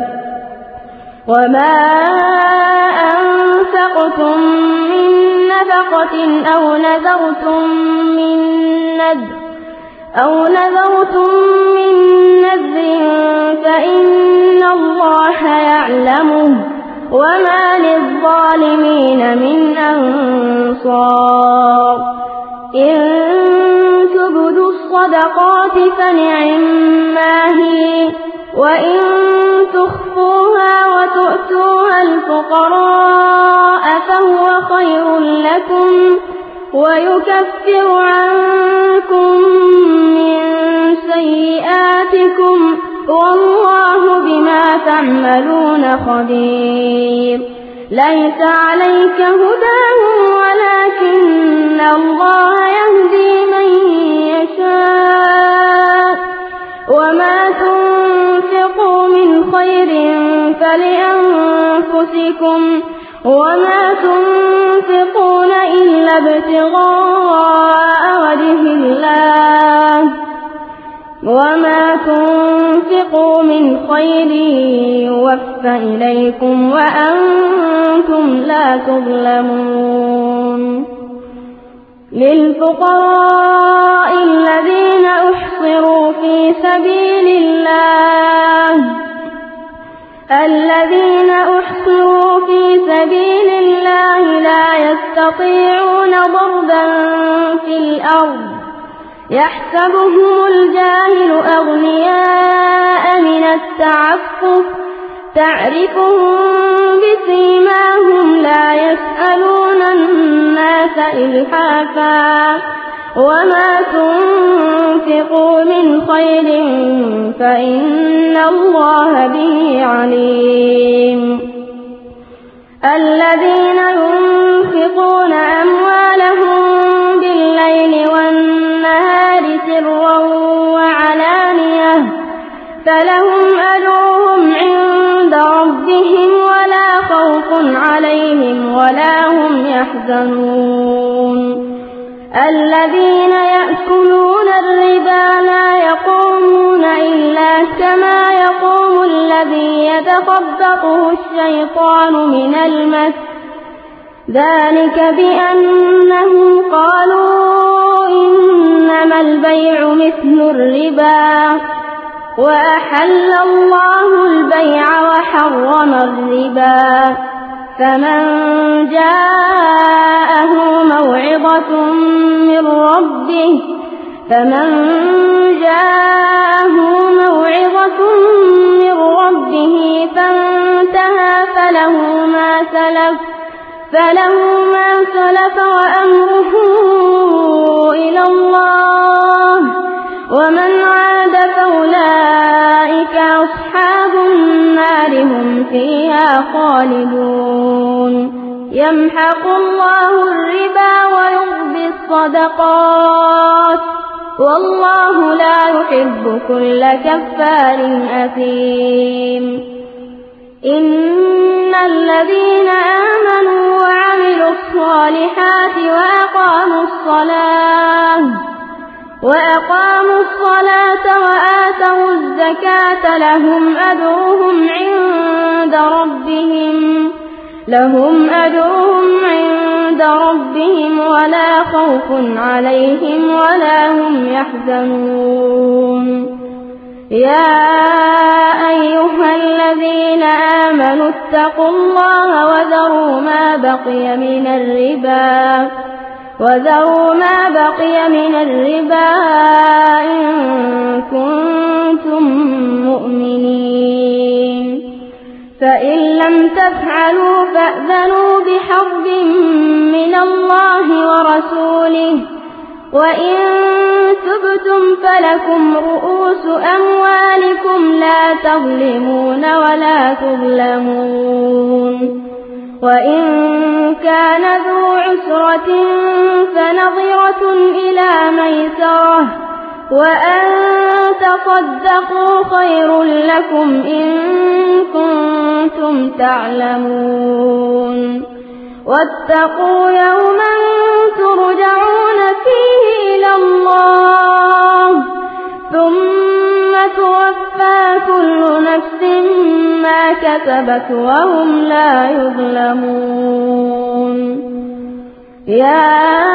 وما أنفقتم من نفقة أو نذرتم من نذر أو نذرتم من نذر فإن الله يعلمه وما للظالمين من أنصار إن تبدوا الصدقات فنعما هي وإن تخفوها وتؤتوها الفقراء فهو خير لكم ويكفر عنكم من سيئاتكم والله بما تعملون خبير ليس عليك هداهم ولكن الله يهدي من يشاء وما تنفقوا من خير فلأنفسكم وما تنفقون إلا ابتغاء وجه الله وما تنفقوا من خير يوفى إليكم وأنتم لا تظلمون للفقراء الذين أحصروا في سبيل الله الذين أحصروا في سبيل الله لا يستطيعون ضربا في الأرض يحسبهم الجاهل أغنياء من التعفف تعرفهم بسيماهم لا يسألون الناس إلحافا وما تنفقوا من خير فإن الله به عليم الذين ينفقون أموالهم بالليل والنهار سرا وعلانية فلهم أجرهم عند ربهم ولا خوف عليهم ولا هم يحزنون الذين يأكلون الربا لا يقومون إلا كما يقوم الذي يتخبطه الشيطان من المس ذلك بأنهم قالوا إنما البيع مثل الربا وأحل الله البيع وحرم الربا فمن جاءه موعظة من ربه فمن جاءه موعظة من ربه فانتهى فله ما سلف فله ما سلف وأمره إلى الله ومن عاد فأولئك أصحاب النار هم فيها خالدون يمحق الله الربا ويربي الصدقات والله لا يحب كل كفار أثيم إن الذين آمنوا وعملوا الصالحات وأقاموا الصلاة وأقاموا الصلاة وآتوا الزكاة لهم أجرهم عند ربهم لهم أجرهم عند ربهم ولا خوف عليهم ولا هم يحزنون يا أيها الذين آمنوا اتقوا الله وذروا ما بقي من الربا وذروا ما بقي من الربا إن كنتم مؤمنين فإن لم تفعلوا فأذنوا بحرب من الله ورسوله وإن تبتم فلكم رؤوس أموالكم لا تظلمون ولا تظلمون وإن كان ذو عسرة فنظرة إلى ميسرة وأن تصدقوا خير لكم إن كنتم تعلمون واتقوا يوما ترجعون فيه إلى الله ثم توفى كل نفس ما كسبت وهم لا يظلمون يا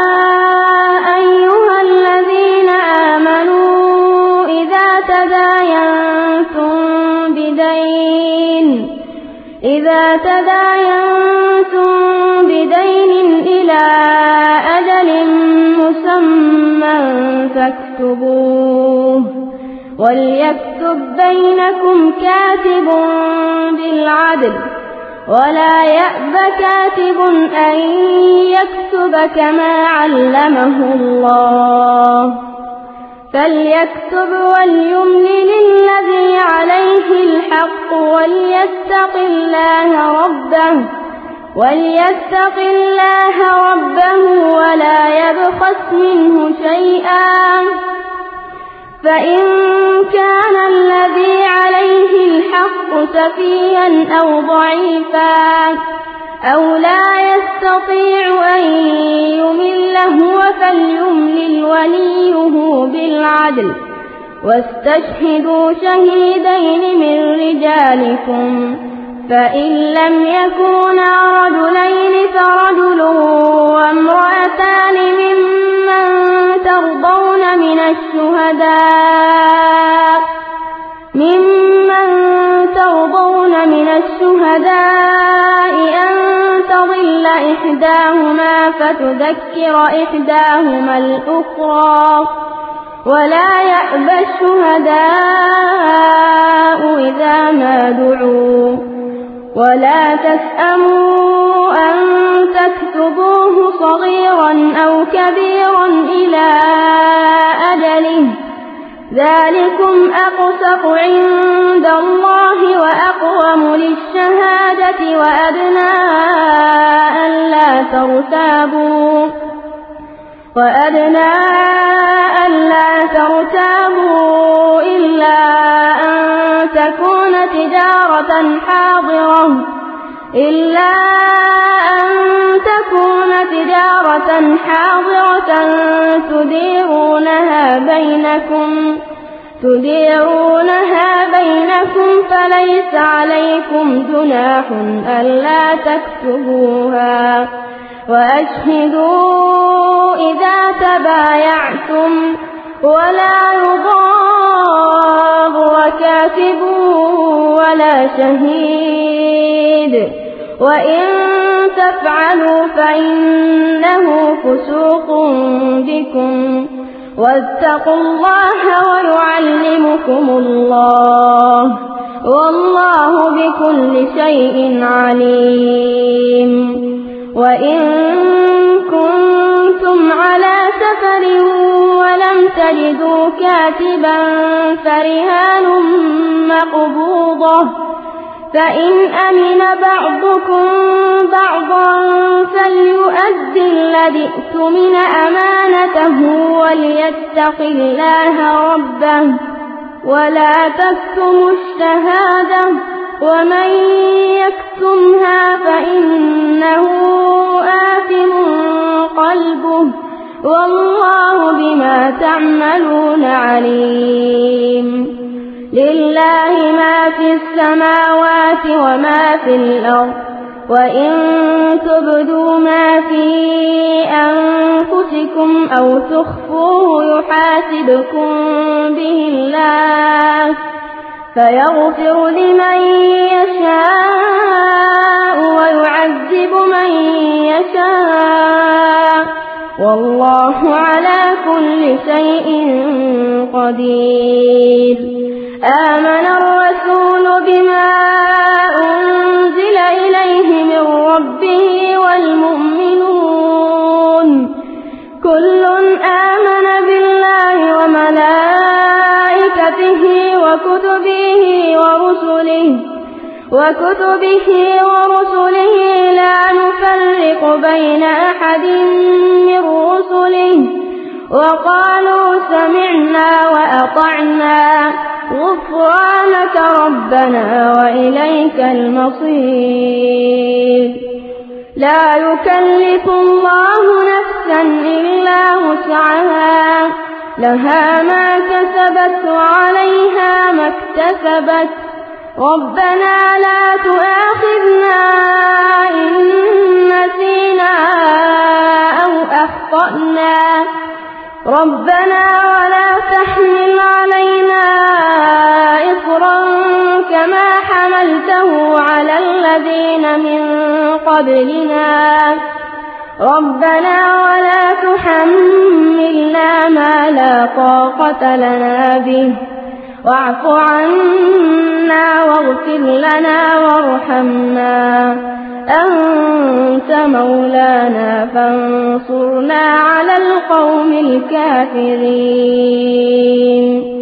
أيها الذين آمنوا إذا تداينتم بدين إذا تداينتم بدين إلى أجل مسمى فاكتبوه وليكتب بينكم كاتب بالعدل ولا يأب كاتب أن يكتب كما علمه الله فليكتب وليملل الذي عليه الحق وليتق الله ربه وليتق الله ربه ولا يبخس منه شيئا فإن كان الذي عليه الحق سفيها أو ضعيفا أو لا يستطيع أن يمل هو فليملل وليه بالعدل واستشهدوا شهيدين من رجالكم فإن لم يكونا رجلين فرجل وامرأتان ممن ترضون من الشهداء ممن ترضون من الشهداء أن تضل إحداهما فتذكر إحداهما الأخرى ولا يأبى الشهداء إذا ما دعوا ولا تسأموا أن تكتبوه صغيرا أو كبيرا إلى أجله ذلكم أقسط عند الله وأقوم للشهادة وأدنى ألا ترتابوا وأدنى ألا ترتابوا إلا أن تكون تجارة حاضرة إلا أن تكون تجارة حاضرة تديرونها بينكم تديرونها بينكم فليس عليكم جناح ألا تكتبوها وأشهدوا إذا تبايعتم ولا يضار كاتب ولا شهيد وإن تفعلوا فإنه فسوق بكم واتقوا الله ويعلمكم الله والله بكل شيء عليم وإن كنتم على سفر ولم تجدوا كاتبا فرهان مقبوضة فإن أمن بعضكم بعضا فليؤد الذي اؤتمن أمانته وليتق الله ربه ولا تكتموا الشهادة ومن يكتمها فإنه آثم قلبه والله بما تعملون عليم لله ما في السماوات وما في الأرض وإن تبدوا ما في أنفسكم أو تخفوه يحاسبكم به الله فيغفر لمن يشاء ويعذب من يشاء والله على كل شيء قدير آمن الرسول بما أنزل إليه من ربه والمؤمنون كل آمن بالله وملائكته وكتبه ورسله وكتبه ورسله لا نفرق بين أحد من رسله وقالوا سمعنا وأطعنا غفرانك ربنا وإليك المصير لا يكلف الله نفسا إلا وسعها لها ما كسبت وعليها ما اكتسبت ربنا لا تؤاخذنا إن نسينا أو أخطأنا ربنا ولا تحمل علينا إصرا كما حملته على الذين من قبلنا ربنا ولا تحملنا ما لا طاقة لنا به واعف عنا واغفر لنا وارحمنا أنت مولانا فانصرنا على القوم الكافرين.